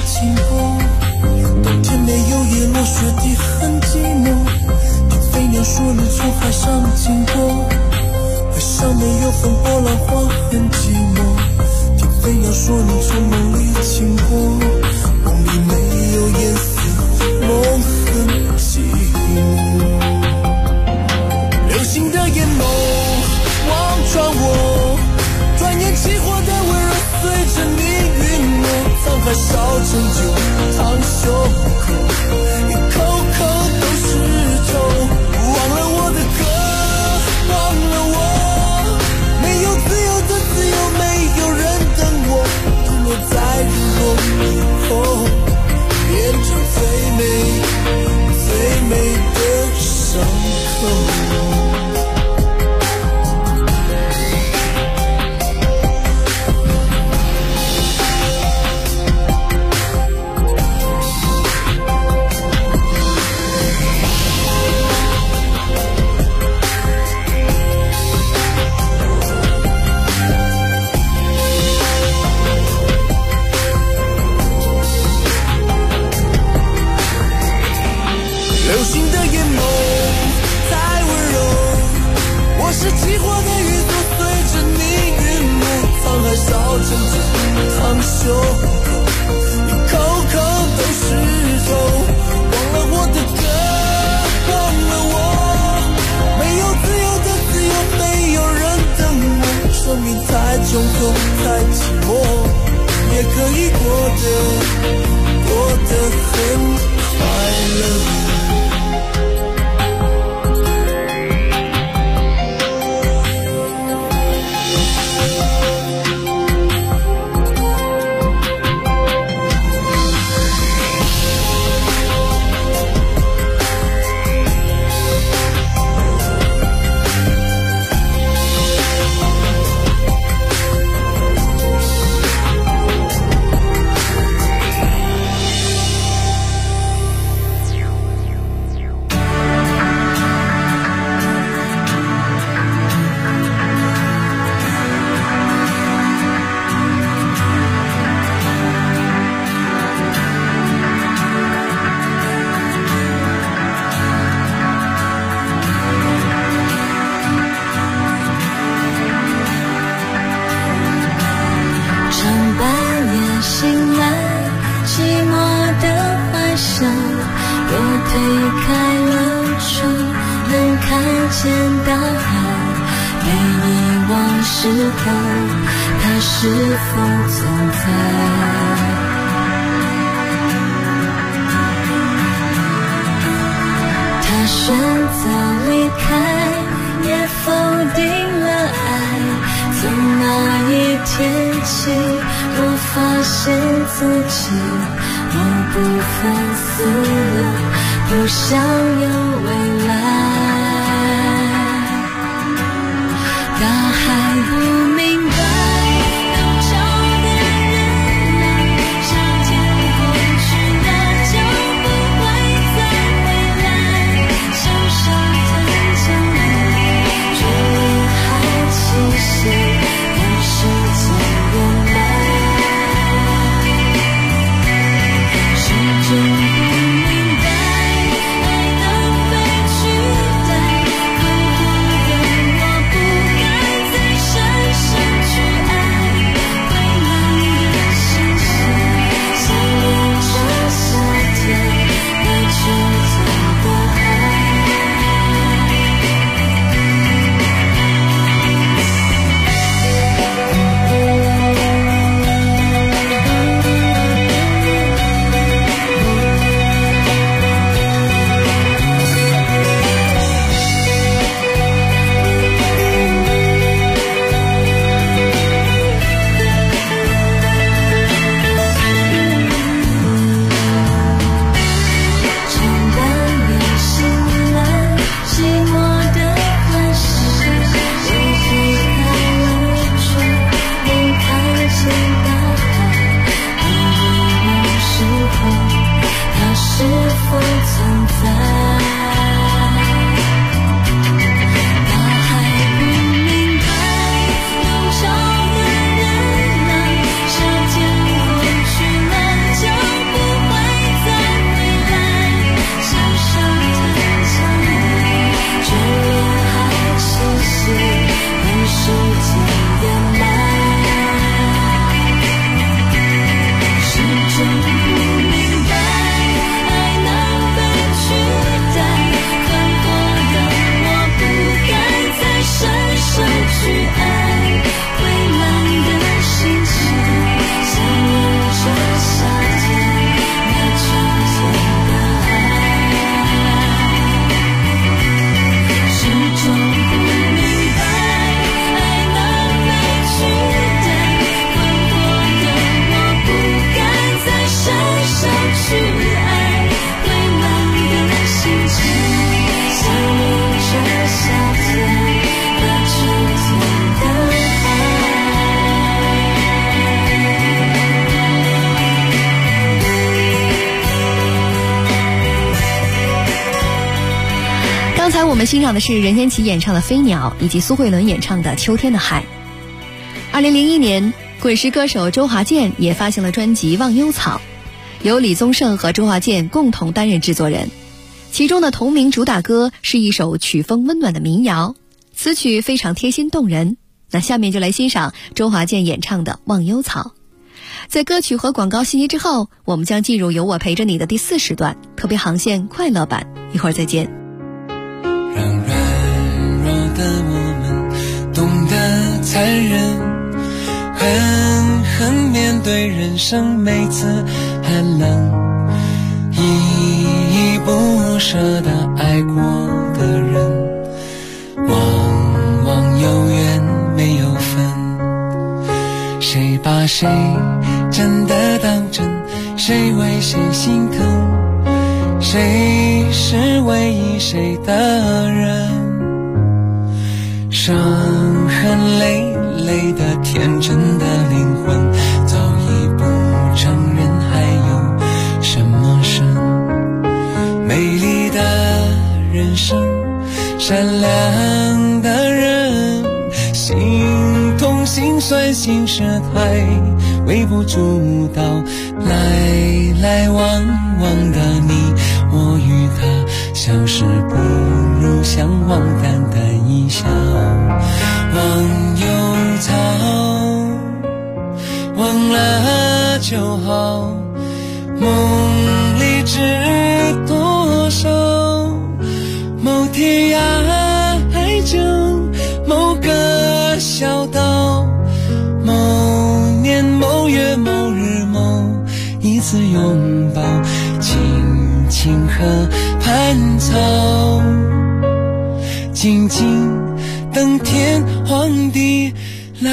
经过，冬天没有叶落雪地很寂寞。听飞鸟说你从海上经过，海上没有风波浪花很寂寞。听飞鸟说你从梦里经过，梦里没有颜色，梦很寂寞。流星的眼眸望穿我，转眼起火的温柔随着你陨落，沧海烧成酒，烫胸口，一口口都是愁。忘了我的歌，忘了我，没有自由的自由，没有人等我，吐落在日落以后，变成最美最美的伤口。流星的眼眸太温柔，我是起火的云朵，随着你陨落，沧海烧成酒，烫胸口，一口口都是愁。忘了我的歌，忘了我，没有自由的自由，没有人等我。生命太穷痛，太寂寞，也可以过得很快乐。 爱的被取代，苦苦的我不该再深们欣赏的是任贤齐演唱的《飞鸟》，以及苏慧伦演唱的《秋天的海》。2001年，滚石歌手周华健也发行了专辑《忘忧草》，由李宗盛和周华健共同担任制作人。其中的同名主打歌是一首曲风温暖的民谣，词曲非常贴心动人。那下面就来欣赏周华健演唱的《忘忧草》。在歌曲和广告信息之后，我们将进入有我陪着你的第4时段特别航线快乐版，一会儿再见。 让软弱的我们懂得残忍，狠狠面对人生每次寒冷，依依不舍的爱过的人，往往有缘没有分，谁把谁真的当真，谁为谁心疼，谁是唯一谁的人，伤痕累累的天真的灵魂，早已不承认还有什么神，美丽的人生，善良的人，心痛心酸心事太微不足道，来来往往的你我与他，相识不如相忘，淡淡一笑。忘忧草，忘了就好，梦里知多少，某天涯海角，某个小岛，某年某月某日某一次拥抱，青青河畔草，静静等天荒地老。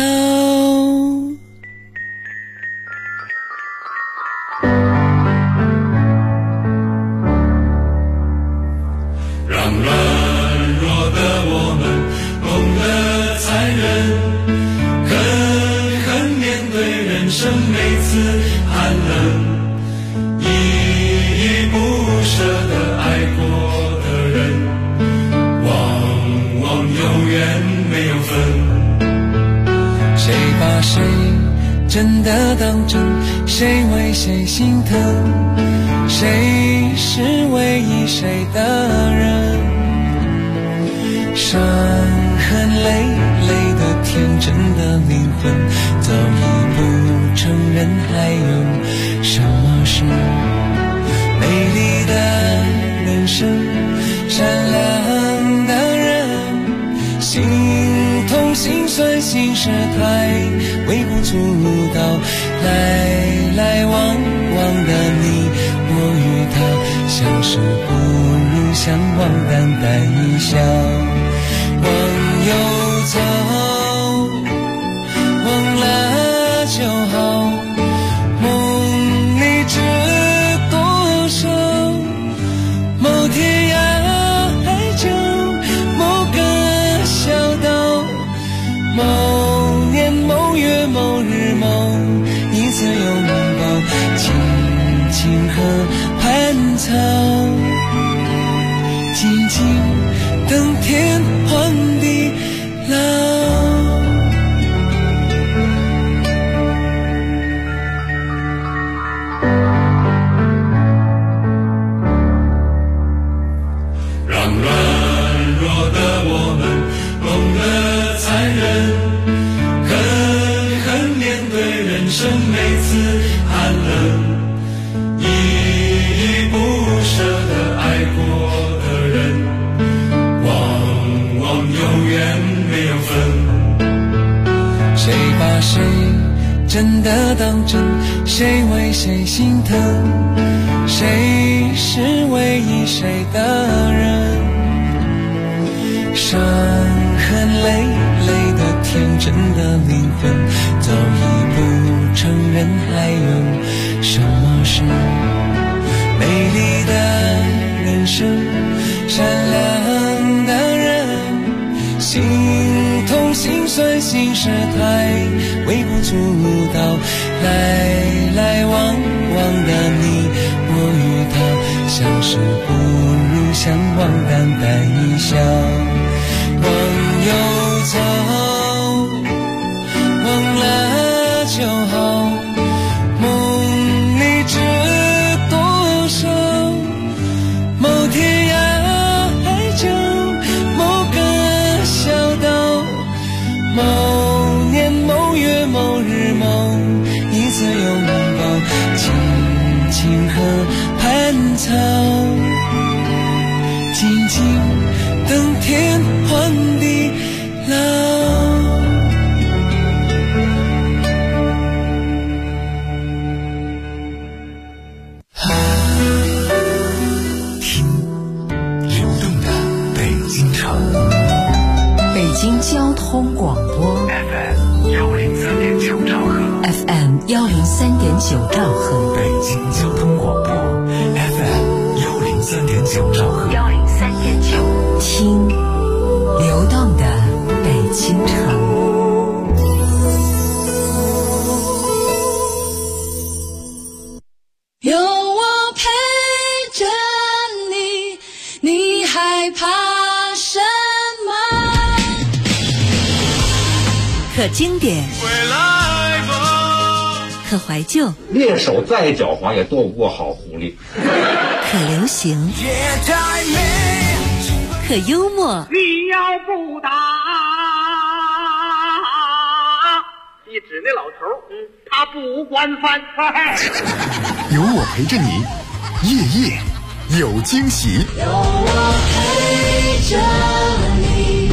让软弱的我们懂得残忍，狠狠面对人生每次寒冷，依依不舍的爱过的人，往往有缘没有分，谁把谁真的当真，谁为谁心疼，谁是唯一谁的人，伤痕累累的天真的灵魂，早已不承认还有什么是美丽的人生，善良的人，心痛心酸心事太微不足道，来来往往的你我与他，相识不如相忘，淡淡一笑。忘忧草，忘了就好，梦里知多少，某天涯海角，某个小岛，某年某月某日某一次拥抱，青青河畔草，静静等天荒地老。让软弱的我们懂得残忍，狠狠面对人生每次寒冷，依依不舍的爱过的人，往往有缘没有分，谁把谁真的当真，谁为谁心疼，谁是唯一谁的人，伤痕累累的天真的灵魂，早已不承认还有什么是美丽的人生，善良的人，心痛心酸心事太微不足道，来来往往的你我与他，相识不如像忘淡淡一笑，往右走，忘了就好，梦里知多少，某天涯就某个小岛，某年某月某日某一次拥抱，静静和攀草，静静等天荒地老。 听流动的北京城， 北京交通广播 FM 103.9兆赫 FM 103.9兆赫， 北京交通广播 FM 103.9兆赫 103.9，听流动的北京城。 有我陪着你，你害怕什么？ 可经典，可怀旧， 猎手再狡猾也斗不过好狐狸。 可流行，可幽默。 你要不打，你指那老头，他不惯犯。 有我陪着你，夜夜有惊喜。 有我陪着你。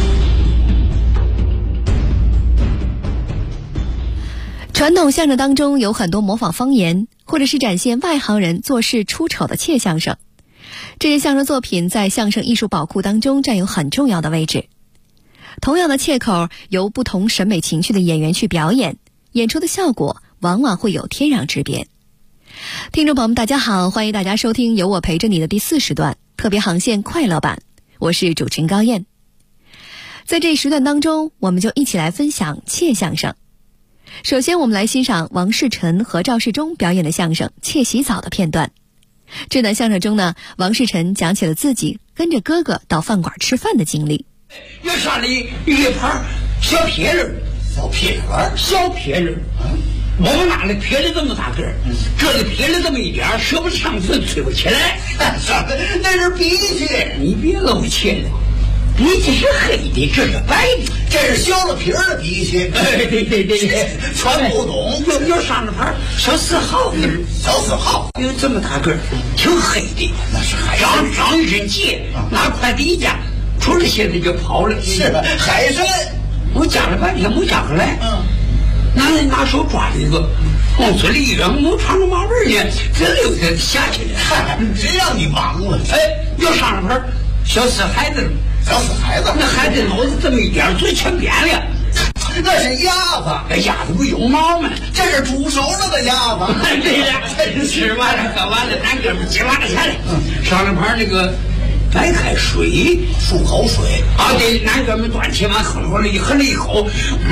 传统相声当中有很多模仿方言，或者是展现外行人做事出丑的窃相声。这些相声作品在相声艺术宝库当中占有很重要的位置。同样的切口，由不同审美情趣的演员去表演，演出的效果往往会有天壤之别。听众朋友们大家好，欢迎大家收听有我陪着你的第4时段特别航线快乐版，我是主持人高燕。在这一时段当中，我们就一起来分享窃相声。首先我们来欣赏王世臣和赵世忠表演的相声《窃洗澡》的片段。这段相声中呢，王世臣讲起了自己跟着哥哥到饭馆吃饭的经历。 又上了一盘小撇子，小撇子，我们那里撇子这么大个儿，这里撇了这么一点儿，说不上分，吹不起来。那是鼻涕，你别露怯了。鼻涕是黑的，这是白的， 这是削了皮儿的鼻涕。 对， 全不懂。 又上了盘小4号的，有这么大个儿，挺黑的， 那是海参，长一身结，拿快递一夹，出了现在就跑了。 是海参， 我夹了半天没夹回来。拿手抓了一个，往嘴里一扔，没尝着毛味呢，这溜达下去了。 嗨，谁让你忙了？ 又上了盘小死孩子了。那孩子脑子这么一点，嘴全扁了。 那是鸭子， 鸭子不有毛吗？ 这是煮熟了的鸭子。 对了，吃完了喝完了，咱哥们接完了下来，上了盘那个白开水， 漱口水啊。对，咱哥们端起碗喝了一口，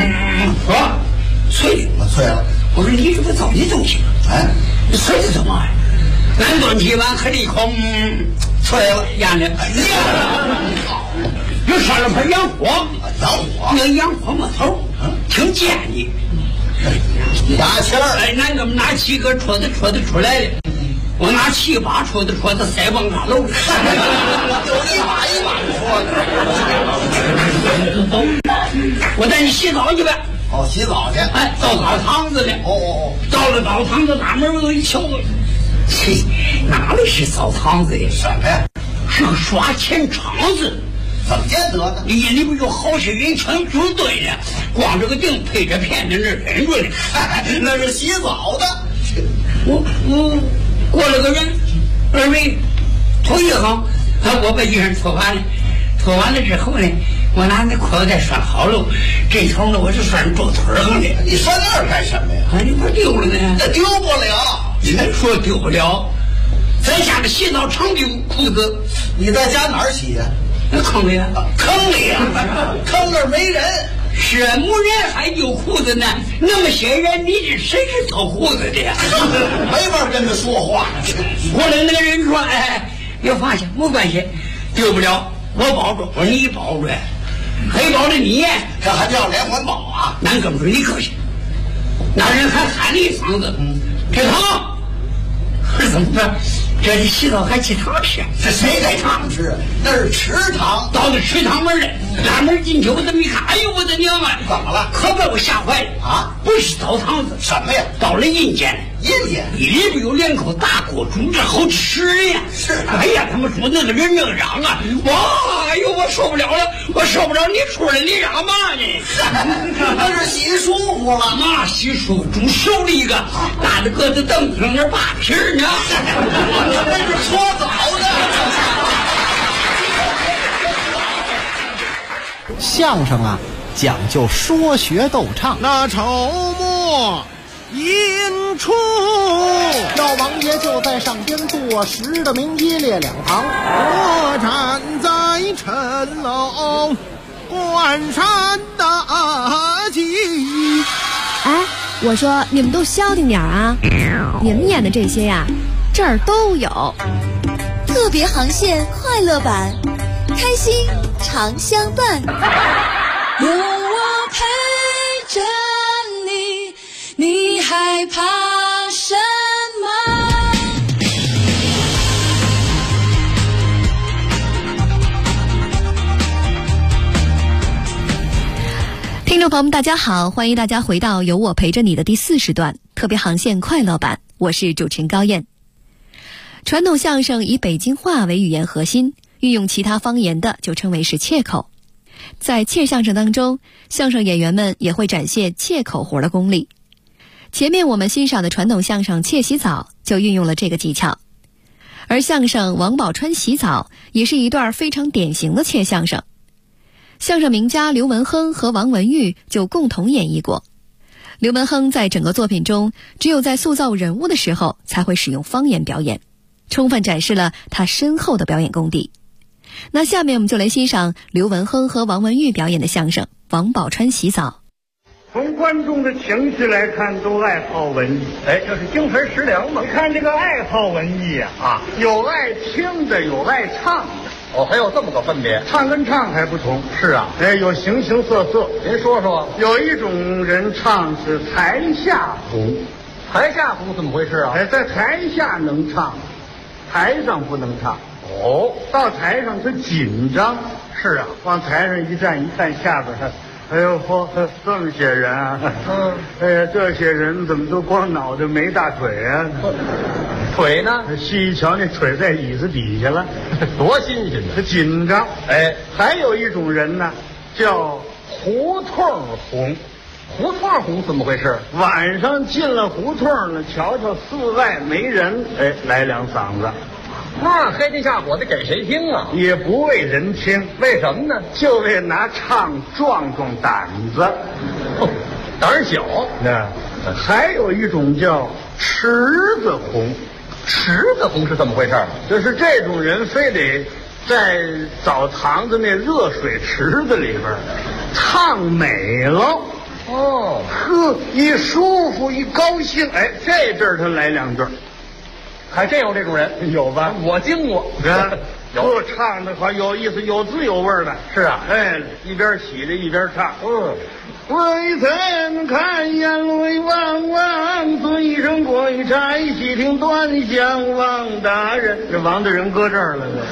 脆了。 我说你这不早就东西了？你脆的怎么呀？咱端起碗喝了一口，脆了，咽了。又上了盘洋火，那洋火木头，挺尖的。 牙签儿， 咱哥们拿起个戳子出来了，我拿7把戳子腮帮嘎漏了， 有一把戳子。 我带你洗澡去呗。 洗澡去。 到澡堂子了。到了澡堂子，大门我一瞧，哪里是澡堂子呀？ 什么呀？ 是个刷钱场子。 怎么见得的？ 里边有好些人全组队呢，光这个腚配着片在那忍着呢。 那是洗澡的。 我过了个人，二位头一行，我把衣裳脱完了之后呢，我拿那裤子再拴好了，这头呢我就拴桌腿上了。 你拴那儿干什么呀？ 你不丢了呢？ 那丢不了。 你还说丢不了？在家里洗澡常丢裤子。 你在家哪儿洗呀？ 那坑里呀， 坑那儿没人。 是没人还丢裤子呢，那么些人，你这谁是偷裤子的呀？ 没法跟他说话。 后来那个人说：“别放下，没关系， 对不了，我保着，我说你保着，黑保着你， 这还叫连环保啊？ 俺哥们说你可去，那人还喊了一嗓子，铁堂，怎么办？这里洗澡还去堂吃？ 这谁在堂吃啊？那是池塘， 到了池塘门了，拉门进去，我这么一看，哎呦我的娘啊！ 怎么了？ 可把我吓坏了啊！ 不是澡堂子， 什么呀？ 到了阴间。 阴间里边有2口大锅，煮着好吃呀！ 是啊，哎呀，他们说那个人那个嚷啊，哇！哎呦，我受不了了，我受不了！你出来，你嚷嘛呢？ 那是洗舒服了， 嘛洗舒服，煮熟了一个，大的个子凳子那扒皮儿呢。 那是说澡的。相声啊，讲究说学逗唱。 那筹末引出， 老王爷就在上边坐实的明一列两旁， 我站在谶楼观山大景。 哎，我说你们都消停点啊！你们演的这些呀，这儿都有。 特别航线快乐版，开心常相伴，有我陪着你，你害怕什么？ 听众朋友们大家好，欢迎大家回到有我陪着你的第4时段特别航线快乐版，我是主持人高燕。传统相声以北京话为语言核心，运用其他方言的就称为是切口。在切相声当中，相声演员们也会展现切口活的功力。前面我们欣赏的传统相声《切洗澡》就运用了这个技巧，而相声王宝钏洗澡也是一段非常典型的切相声。相声名家刘文亨和王文玉就共同演绎过。刘文亨在整个作品中，只有在塑造人物的时候才会使用方言表演，充分展示了他深厚的表演功底。那下面我们就来欣赏刘文亨和王文玉表演的相声《王宝钏洗澡》。 从观众的情绪来看，都爱好文艺，哎，这是精神食粮嘛。你看这个爱好文艺啊，有爱听的，有爱唱的。哦，还有这么个分别，唱跟唱还不同。是啊，哎，有形形色色。您说说，有一种人唱是台下红，台下红怎么回事啊？哎，在台下能唱，台上不能唱。哦，到台上他紧张。是啊，往台上一站，一看下边他。哎呦嚯，这么些人啊！哎呀，这些人怎么都光脑袋没大腿啊？腿呢？细一瞧，那腿在椅子底下了，多新鲜呢！他紧张。哎，还有一种人呢，叫胡同红。胡同红怎么回事？晚上进了胡同了，瞧瞧寺外没人，哎，来2嗓子。那黑天下火的给谁听啊？也不为人听，为什么呢？就为拿唱壮壮胆子，胆小。那还有一种叫池子红，池子红是怎么回事？就是这种人非得在澡堂子那热水池子里边唱美了。哦，呵，一舒服一高兴，哎，这阵儿他来2句。还真有这种人，有吧？我经过，有唱的好有意思，有滋有味的。是啊，哎，一边洗着一边唱。未曾看烟泪汪汪，醉生归柴，细听端详王大人。这王大人搁这儿了呢。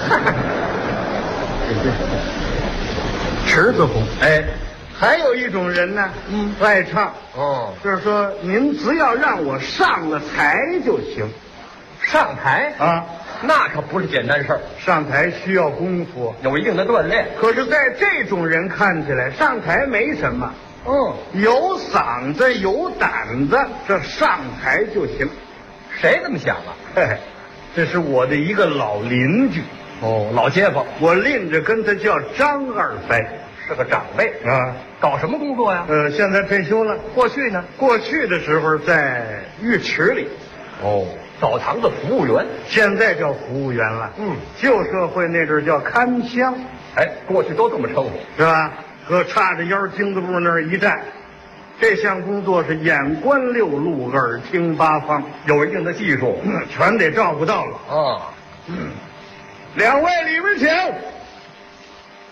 池子红，哎，还有一种人呢，爱唱。哦，就是说您只要让我上了台就行。上台啊，那可不是简单事儿。上台需要功夫，有一定的锻炼。可是，在这种人看起来，上台没什么。有嗓子，有胆子，这上台就行。谁这么想啊？嘿嘿，这是我的一个老邻居。哦，老街坊。我拎着跟他叫张二伯，是个长辈啊。搞什么工作呀？现在退休了。过去呢？过去的时候在浴池里。哦。澡堂子服务员，现在叫服务员了。旧社会那阵叫看香，哎，过去都这么称呼，是吧？可叉着腰，经字部那儿一站，这项工作是眼观6路，耳听8方，有一定的技术，全得照顾到了啊。2位里边请。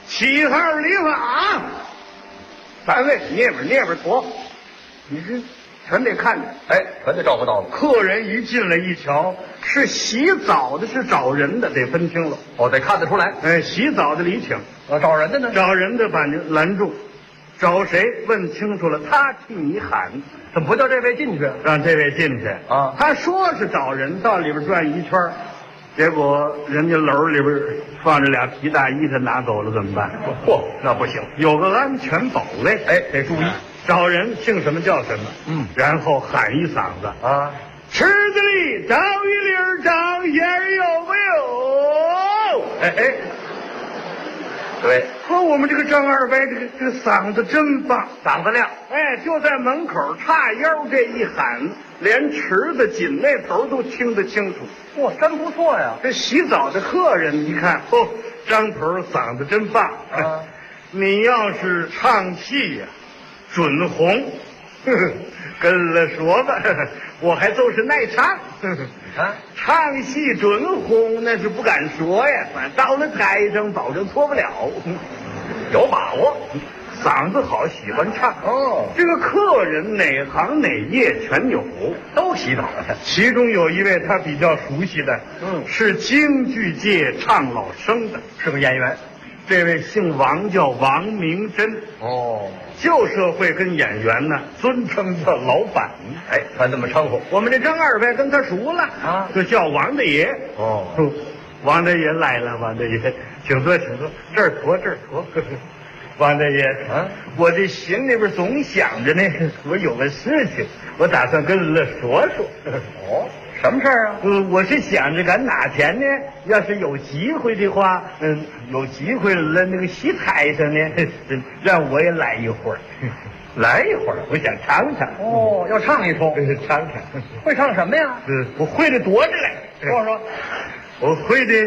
7号理发，3位那边躲，你这全得看见。 哎，全得照顾到了。 客人一进来一瞧，是洗澡的，是找人的，得分清了。 哦，得看得出来。 哎，洗澡的礼请， 找人的呢？ 找人的把您拦住，找谁问清楚了，他替你喊。 怎么不叫这位进去？ 让这位进去啊！ 他说是找人，到里边转一圈，结果人家篓里边放着俩皮大衣，他拿走了怎么办？ 嚯，那不行， 有个安全保卫， 哎，得注意。 找人姓什么叫什么，然后喊一嗓子啊， 池子里找一粒张仙有没有？哎， 对， 说我们这个张二歪这个嗓子真棒， 嗓子亮。 哎，就在门口叉腰这一喊，连池子紧那头都听得清楚。 哇，真不错呀！ 这洗澡的客人，你看，张头嗓子真棒啊！你要是唱戏呀，准红，跟了说吧，我还都是耐唱。 啊， 唱戏准红那是不敢说呀，到了台上保证错不了， 有把握。 嗓子好，喜欢唱哦。 这个客人哪行哪业全有， 都洗澡去。 其中有一位他比较熟悉的，是京剧界唱老生的， 是个演员。 这位姓王，叫王明珍。 哦， 旧社会跟演员呢尊称叫老板， 哎，咱这么称呼。 我们这张二位跟他熟了啊， 就叫王大爷。 哦， 王大爷来了，王大爷，请坐，请坐，这儿坐，这儿坐。王大爷啊，我这心里边总想着呢，我有个事情，我打算跟了说说。 哦，什么事儿啊？ 我是想着赶哪天呢，要是有机会的话，有机会了那个戏台上呢，让我也来一会儿。 来一会儿， 我想唱唱。 哦，要唱一出， 唱唱。 会唱什么呀？ 我会的多着嘞。 说说。 我会的，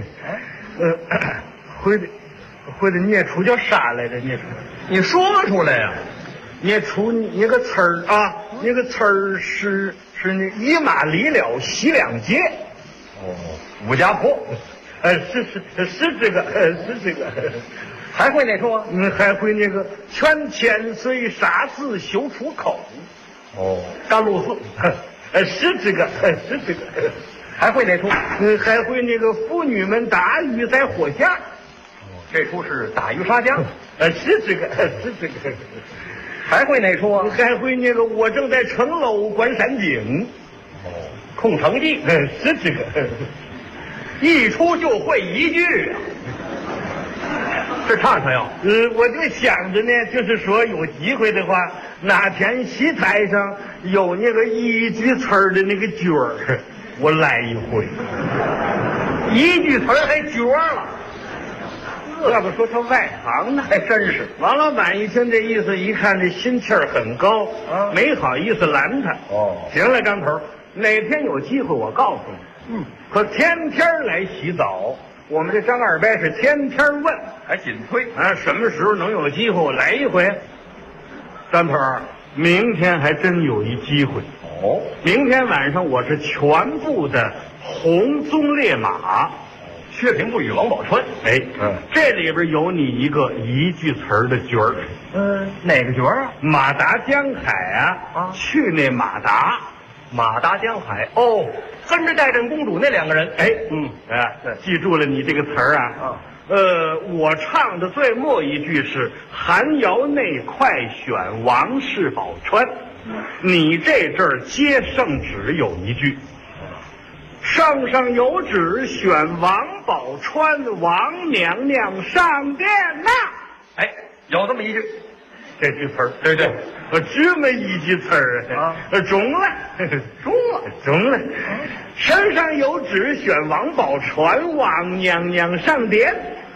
会的念出叫啥来着？念出， 你说出来呀。 念出那个词儿啊，那个词儿是那一马离了西两街。 哦，武家坡。 是这个，是这个。 还会哪出啊？ 还会那个全千岁杀字修出口。 哦， 甘露寺。是这个，是这个。 还会哪出？ 还会那个妇女们打鱼在火下。 哦，这出是打鱼杀江。 是这个，是这个。 还会哪出啊？ 还会那个我正在城楼观山景。 哦，空城计。 是这个。 一出就会一句啊。这唱唱呀？ 我就想着呢，就是说有机会的话，哪天戏台上有那个一句词儿的那个角儿，我来一回。 一句词儿还角了。 要不说他外行呢， 还真是。 王老板一听这意思，一看这心气儿很高， 啊， 没好意思拦他。 哦， 行了，张头，哪天有机会我告诉你。可天天来洗澡，我们这张二伯是天天问， 还紧催啊，什么时候能有机会我来一回？张头，明天还真有一机会。 哦， 明天晚上我是全部的红鬃烈马。 薛平不与王宝钏。 哎，这里边有你一个一句词儿的角儿。 哪个角儿啊？ 马达江海啊，去那马达， 马达江海。哦，跟着戴镇公主那两个人。 哎，记住了你这个词儿啊。我唱的最末一句是寒窑内快选王氏宝钏，你这阵儿接圣旨有一句。圣上有旨，选王宝钏，王娘娘上殿呐！ 哎，有这么一句， 这句词儿， 对， 这么一句词儿啊，中了，中了。圣上有旨，选王宝钏，王娘娘上殿。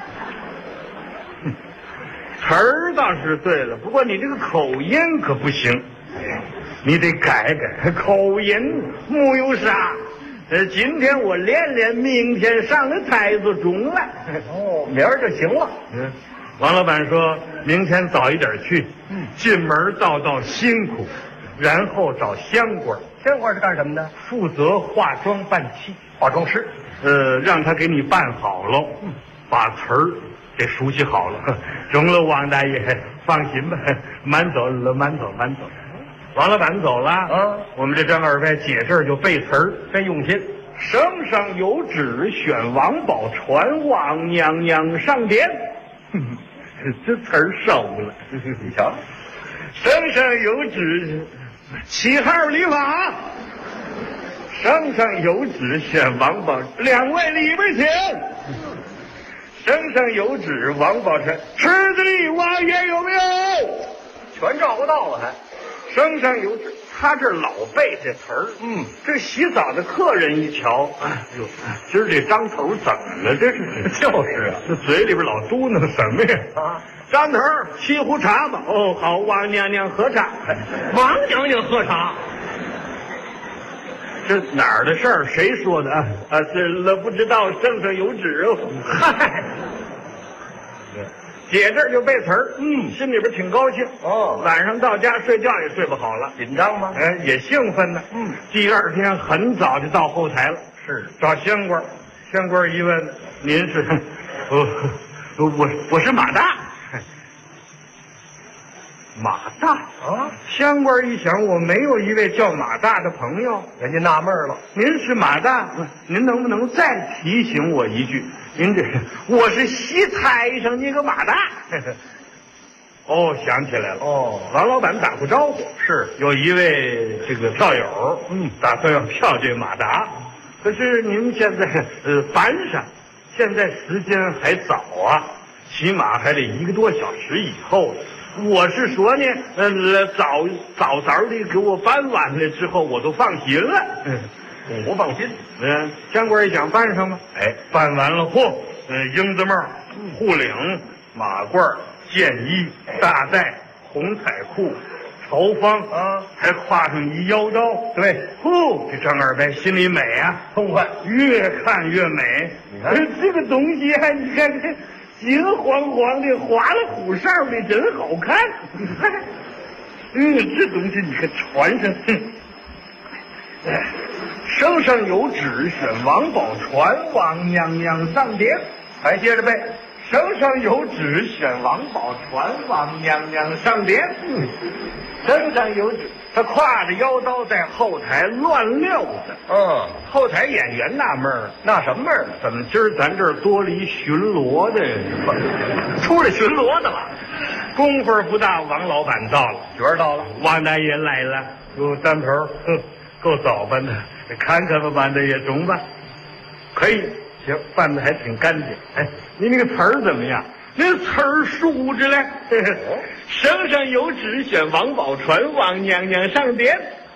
词儿倒是对了，不过你这个口音可不行，你得改改口音，木有啥。今天我练练，明天上了台子中了。 哦，明儿就行了。 王老板说明天早一点去。进门道辛苦，然后找香官。 香官是干什么的？ 负责化妆扮戏， 化妆师。 让他给你办好了，把词儿这熟悉好了，中了，王大爷放心吧，慢走了，慢走。王老板走了，我们这张二外解释就背词儿，真用心。圣上有旨，选王宝钏王娘娘上殿。这词儿收了，你瞧，圣上有旨，7号礼法。圣上有旨，选王宝，2位里边请。圣上有旨，王宝钏，池子里王爷有没有？全照顾到了还。圣上有旨，他这老背这词儿，这洗澡的客人一瞧，哎呦，今儿这张头怎么了？这是就是啊，这嘴里边老嘟囔什么呀？啊，张头沏壶茶吧。哦，好，王娘娘喝茶。王娘娘喝茶。这哪儿的事儿？谁说的啊？是了，不知道，圣上有旨哦。嗨，姐这儿就背词儿，心里边挺高兴。哦，晚上到家睡觉也睡不好了，紧张吗？也兴奋呢。第二天很早就到后台了，是找县官。县官一问，您是？我是马大。马大啊！县官一想，我没有一位叫马大的朋友，人家纳闷了。您是马大，您能不能再提醒我一句？您这我是西台上那个马大。哦，想起来了。哦，王老板打过招呼，是有一位这个票友，打算要票这马达，可是您现在班上，现在时间还早啊，起码还得1个多小时以后。我是说呢，早的给我搬完了之后，我都放心了。不放心。县官一想搬上吧，搬完了，嚯，缨子帽、护领、马褂、箭衣、大带、红彩裤、朝方啊，还挎上一腰刀。对，这张二白心里美啊，痛快，越看越美。你看这个东西啊，你看这。金黄黄的，划了虎哨的，真好看。这东西你看穿上，圣上有旨，选王宝钏王娘娘上殿。还接着背，圣上有旨，选王宝钏王娘娘上殿。圣上有旨，他挎着腰刀在后台乱溜达。后台演员纳闷儿，那什么闷儿？怎么今儿咱这儿多了一巡逻的？出来巡逻的了。功夫不大，王老板到了，角儿到了，王大爷来了。哟，张头，够早办的，看看吧，王大爷中吧。可以，行，办的还挺干净。你那个词儿怎么样？那词儿竖着嘞。圣上有旨，选王宝钏王娘娘上殿。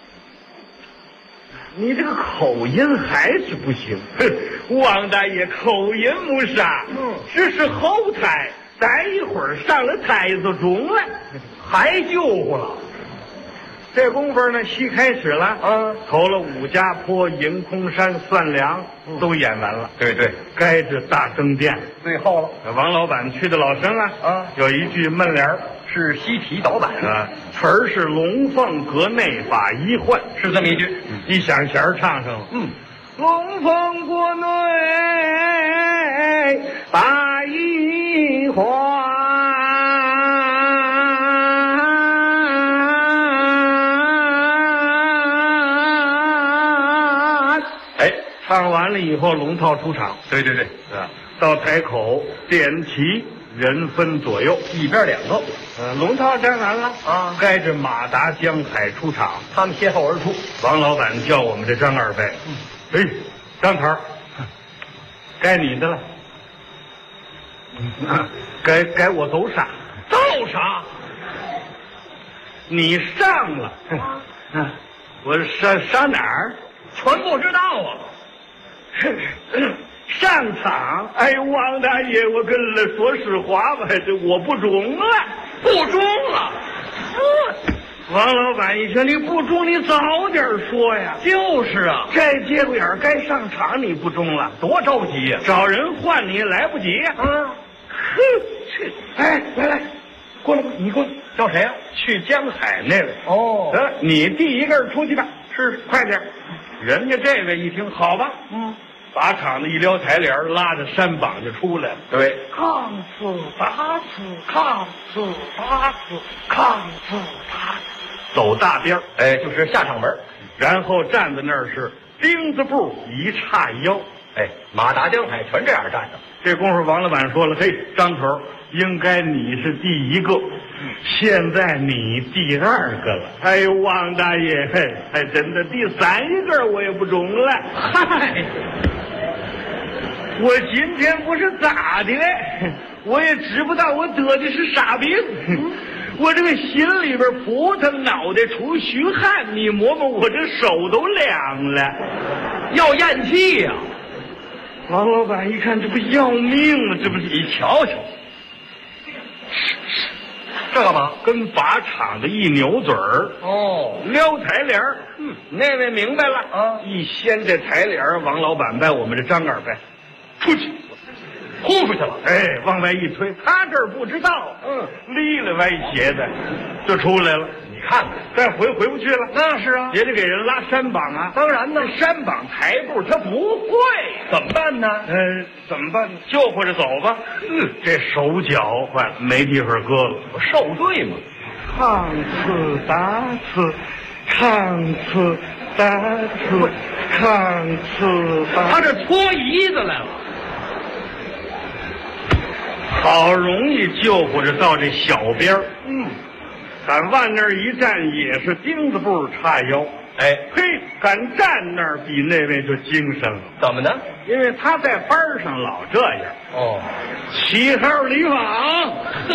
你这个口音还是不行。王大爷口音没啥，只是后台，待一会儿上了台就中了，还救活了。这功夫呢，戏开始了。投了武家坡、迎空山、算粮都演完了。对，该这大登殿最后了。王老板去的老生啊，有一句闷联儿是西题导板啊，词儿是龙凤阁内把一换，是这么一句。一响弦儿唱上了。龙凤阁内把一换。唱完了以后，龙套出场。对，到台口点旗，人分左右，一边2个。龙套站完了啊，该着马达、江海出场，他们先后而出。王老板叫我们这张二白，张头，该你的了。该我走啥？走啥？你上了。我上哪儿？全不知道啊。上场，王大爷，我跟了说实话吧，这我不中了，不中了。王老板一听你不中，你早点说呀。就是啊，这节骨眼该上场，你不中了，多着急呀！找人换你来不及呀。来，过来吧，你过来。叫谁呀？去江海那位。得，你第一个出去吧。是，快点。人家这位一听，好吧， 靶场的一撩台帘，拉着山膀就出来了。 对， 抗刺打刺，抗刺打刺，抗刺打刺，走大边哎，就是下场门， 然后站在那儿是钉子步一叉腰。 哎，马达江海全这样站着。 这功夫，王老板说了：“嘿，张头，应该你是第一个，现在你第二个了。”哎呦，王大爷，嘿，还真的第三一个我也不中了。嗨，我今天不是咋的嘞？我也知不道我得的是啥病。我这个心里边扑腾，脑袋出虚汗，你摸摸我这手都凉了， 要咽气呀。 王老板一看，这不要命了，这不是？ 你瞧瞧，这干嘛？ 跟靶场的一扭嘴儿， 哦， 撩台帘儿。那位明白了啊！一掀这台帘儿，王老板把我们这张二白出去， 轰出去了。 哎，往外一推，他这儿不知道，立了歪斜的就出来了。 你看看， 再回不去了。 那是啊， 也得给人拉山膀啊。 当然呢， 山膀抬步他不会， 怎么办呢？ 怎么办呢？就或者走吧。这手脚换没地方搁了， 我受罪嘛。 抗刺打刺，抗刺打刺，抗刺打。 他这搓椅子来了。 好容易救活着到这小边儿，敢往那儿一站也是钉子步叉腰。 哎， 嘿，敢站那儿比那位就精神了。 怎么呢？ 因为他在班上老这样。 哦 ，7号离坊，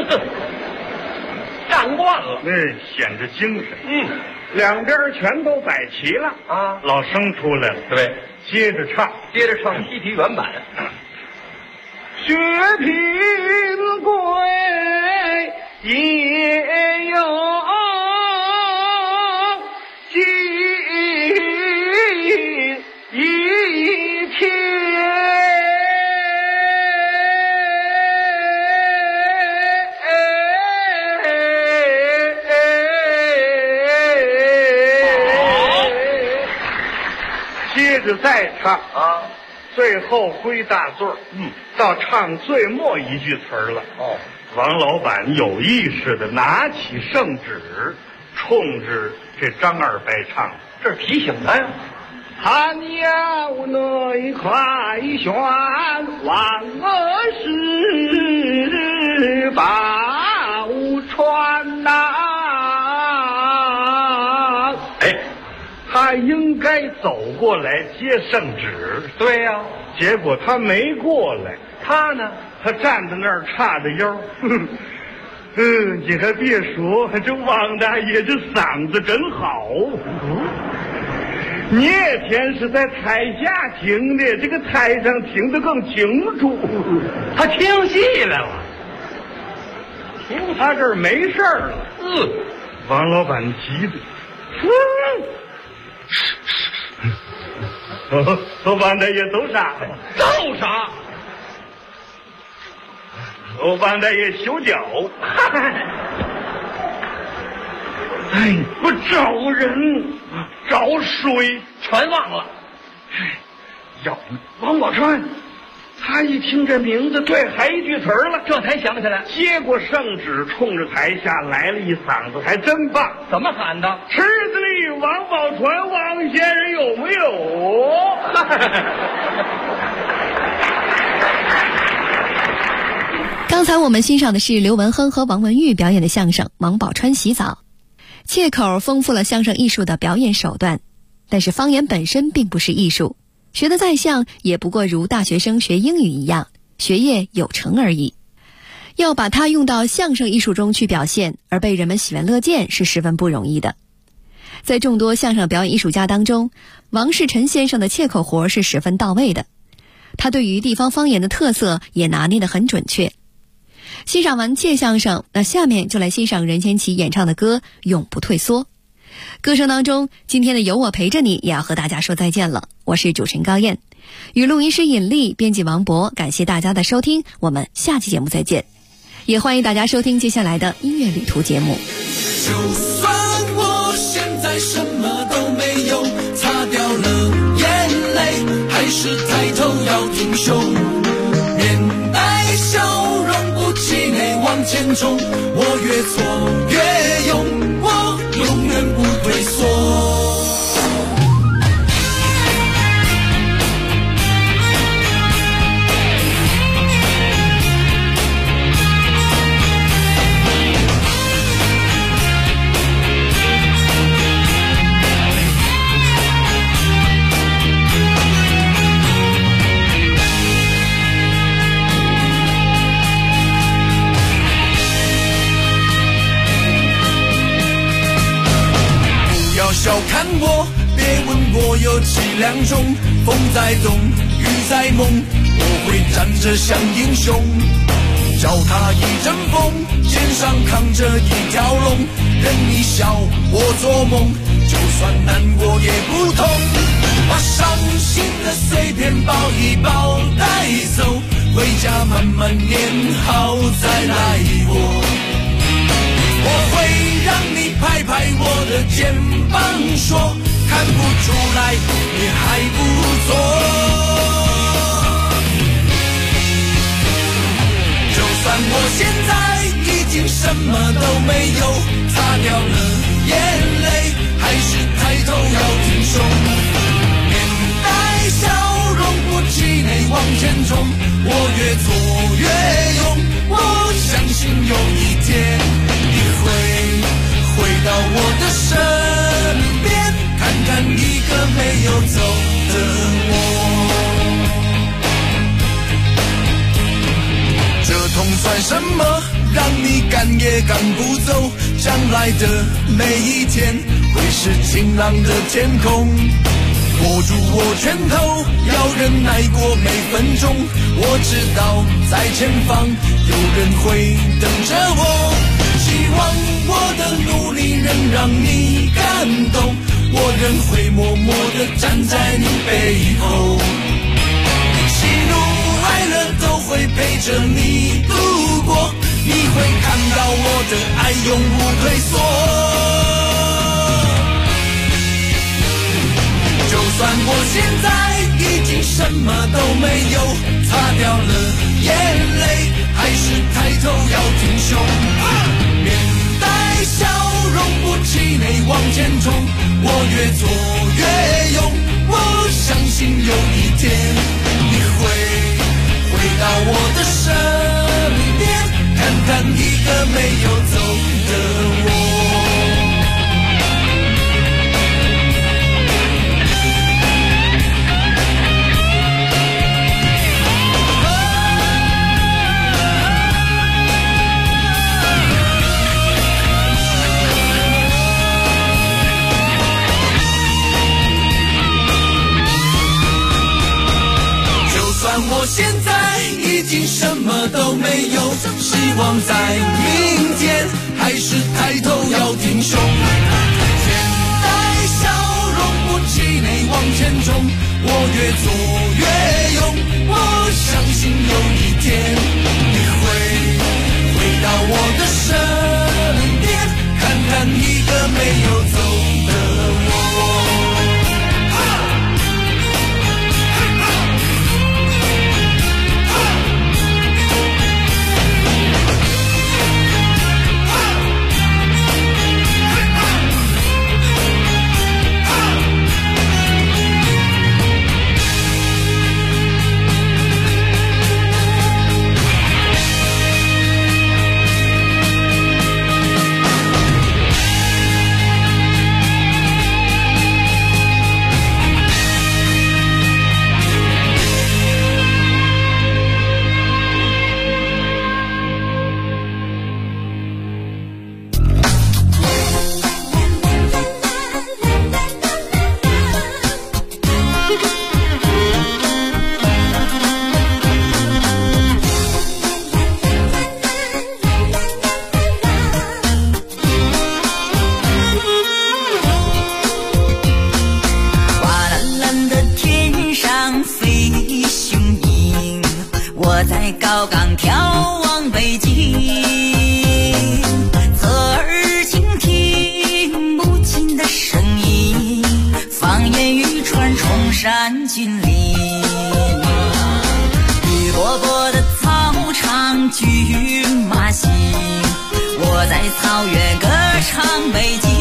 站惯了， 显着精神。两边全都摆齐了啊。 老生出来了， 对， 接着唱西皮原版。 薛平贵也有今一天，接着再唱啊。最后归大座，到唱最末一句词儿了。 哦， 王老板有意识的拿起圣旨，冲着这张二白唱， 这是提醒他呀。 寒窑内快旋往事宝船呐。 哎， 他应该走过来接圣旨。 对呀， 结果他没过来。 他呢？ 他站在那儿叉着腰。你还别说，这王大爷这嗓子真好。那天是在台下听的，这个台上听得更清楚。 他听戏来了。 听他这儿没事儿了。王老板急的。王大爷都傻了， 都傻。 王大爷修脚，哎，不找人，找水， 全忘了。 要王宝钏，他一听这名字，对，还一句词儿了， 这才想起来， 接过圣旨，冲着台下来了一嗓子，还真棒。 怎么喊的？ 池子里王宝钏，王先生有没有？ 刚才我们欣赏的是刘文亨和王文玉表演的相声《王宝钏洗澡》，切口丰富了相声艺术的表演手段，但是方言本身并不是艺术，学得再像也不过如大学生学英语一样，学业有成而已。要把它用到相声艺术中去表现，而被人们喜闻乐见是十分不容易的。在众多相声表演艺术家当中，王世臣先生的切口活是十分到位的，他对于地方方言的特色也拿捏得很准确。欣赏完切相声，那下面就来欣赏任贤齐演唱的歌《永不退缩》。歌声当中，今天的有我陪着你也要和大家说再见了。我是主持人高燕，与录音师尹丽，编辑王博，感谢大家的收听，我们下期节目再见。也欢迎大家收听接下来的音乐旅途节目。 就算我现在什么都没有，擦掉了眼泪，还是抬头前冲，我越挫越勇，我永远不退缩。小看我，别问我有几两重，风在动，雨在梦，我会站着像英雄，脚踏一阵风，肩上扛着一条龙，任你笑我做梦，就算难过也不痛，把伤心的碎片抱一抱带走，回家慢慢念好再来过。我会让你拍拍我的肩膀，说看不出来你还不错。就算我现在已经什么都没有，擦掉了眼泪，还是抬头要挺胸，面带笑容不气馁往前冲，我越挫越勇，我相信有一天回到我的身边，看看一个没有走的我。这痛算什么？让你赶也赶不走。将来的每一天会是晴朗的天空。握住我拳头，要忍耐过每分钟。我知道在前方有人会等着我。希望我的努力能让你感动，我仍会默默地站在你背后，喜怒哀乐都会陪着你度过，你会看到我的爱永不退缩。就算我现在已经什么都没有，擦掉了眼泪，还是抬头要挺胸，面带笑容不气馁往前冲，我越挫越勇，我相信有一天你会回到我的身边，看看一个没有走的我。我现在已经什么都没有，希望在明天还是抬头要挺胸，面带笑容不气馁往前冲，我越挫越勇，我相信有一天你会回到我的身边，看看一个没有走的我。 高岗眺望北京，侧耳倾听母亲的声音，放眼欲穿崇山峻岭，绿萝卜的操场唱骏马行，我在草原歌唱北京。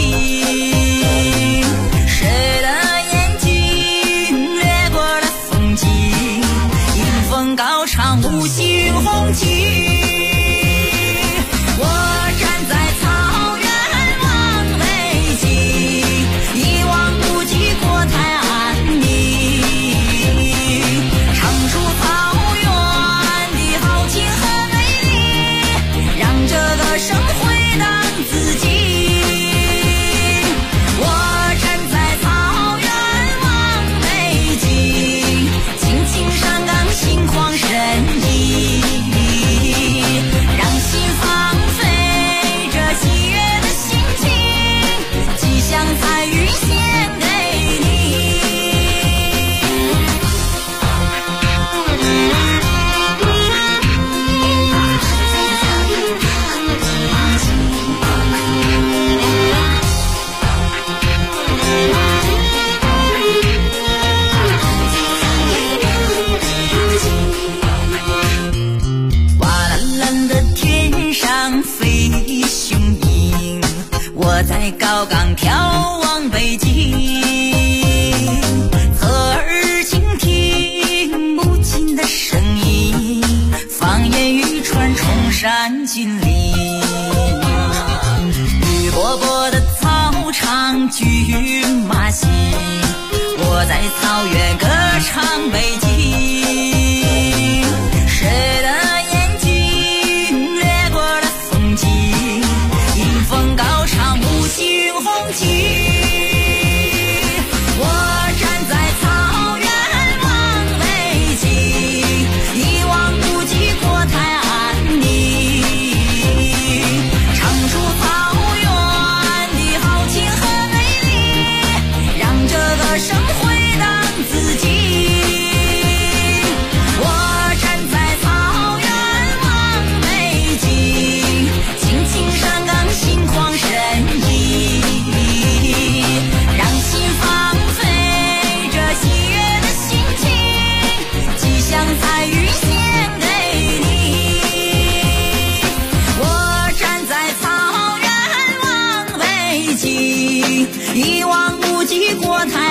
谁的眼睛掠过了风景，迎风高唱五星红旗。我站在草原望北京，一望无际国泰安宁，唱出草原的豪情和美丽，让这个生回荡自己。我站在草原望北京，青青山岗心旷神怡，让心放飞这喜悦的心情，吉祥彩云献给你。瓦蓝蓝的天上飞雄鹰，我在高岗眺望北京。侧耳倾听母亲的声音，方言语传崇山峻岭。绿波波的草场骏马行，我在草原歌唱北京。谁的眼睛掠过了风景，迎风高唱五星红旗。我站在草原望北京，一望无际国泰安宁，唱出草原的豪情和美丽，让这个生回荡自己。我站在草原望北京，青青山岗心旷神怡，让心放飞这喜悦的心情，吉祥彩云献给你。我站在草原望北京，一望无际国泰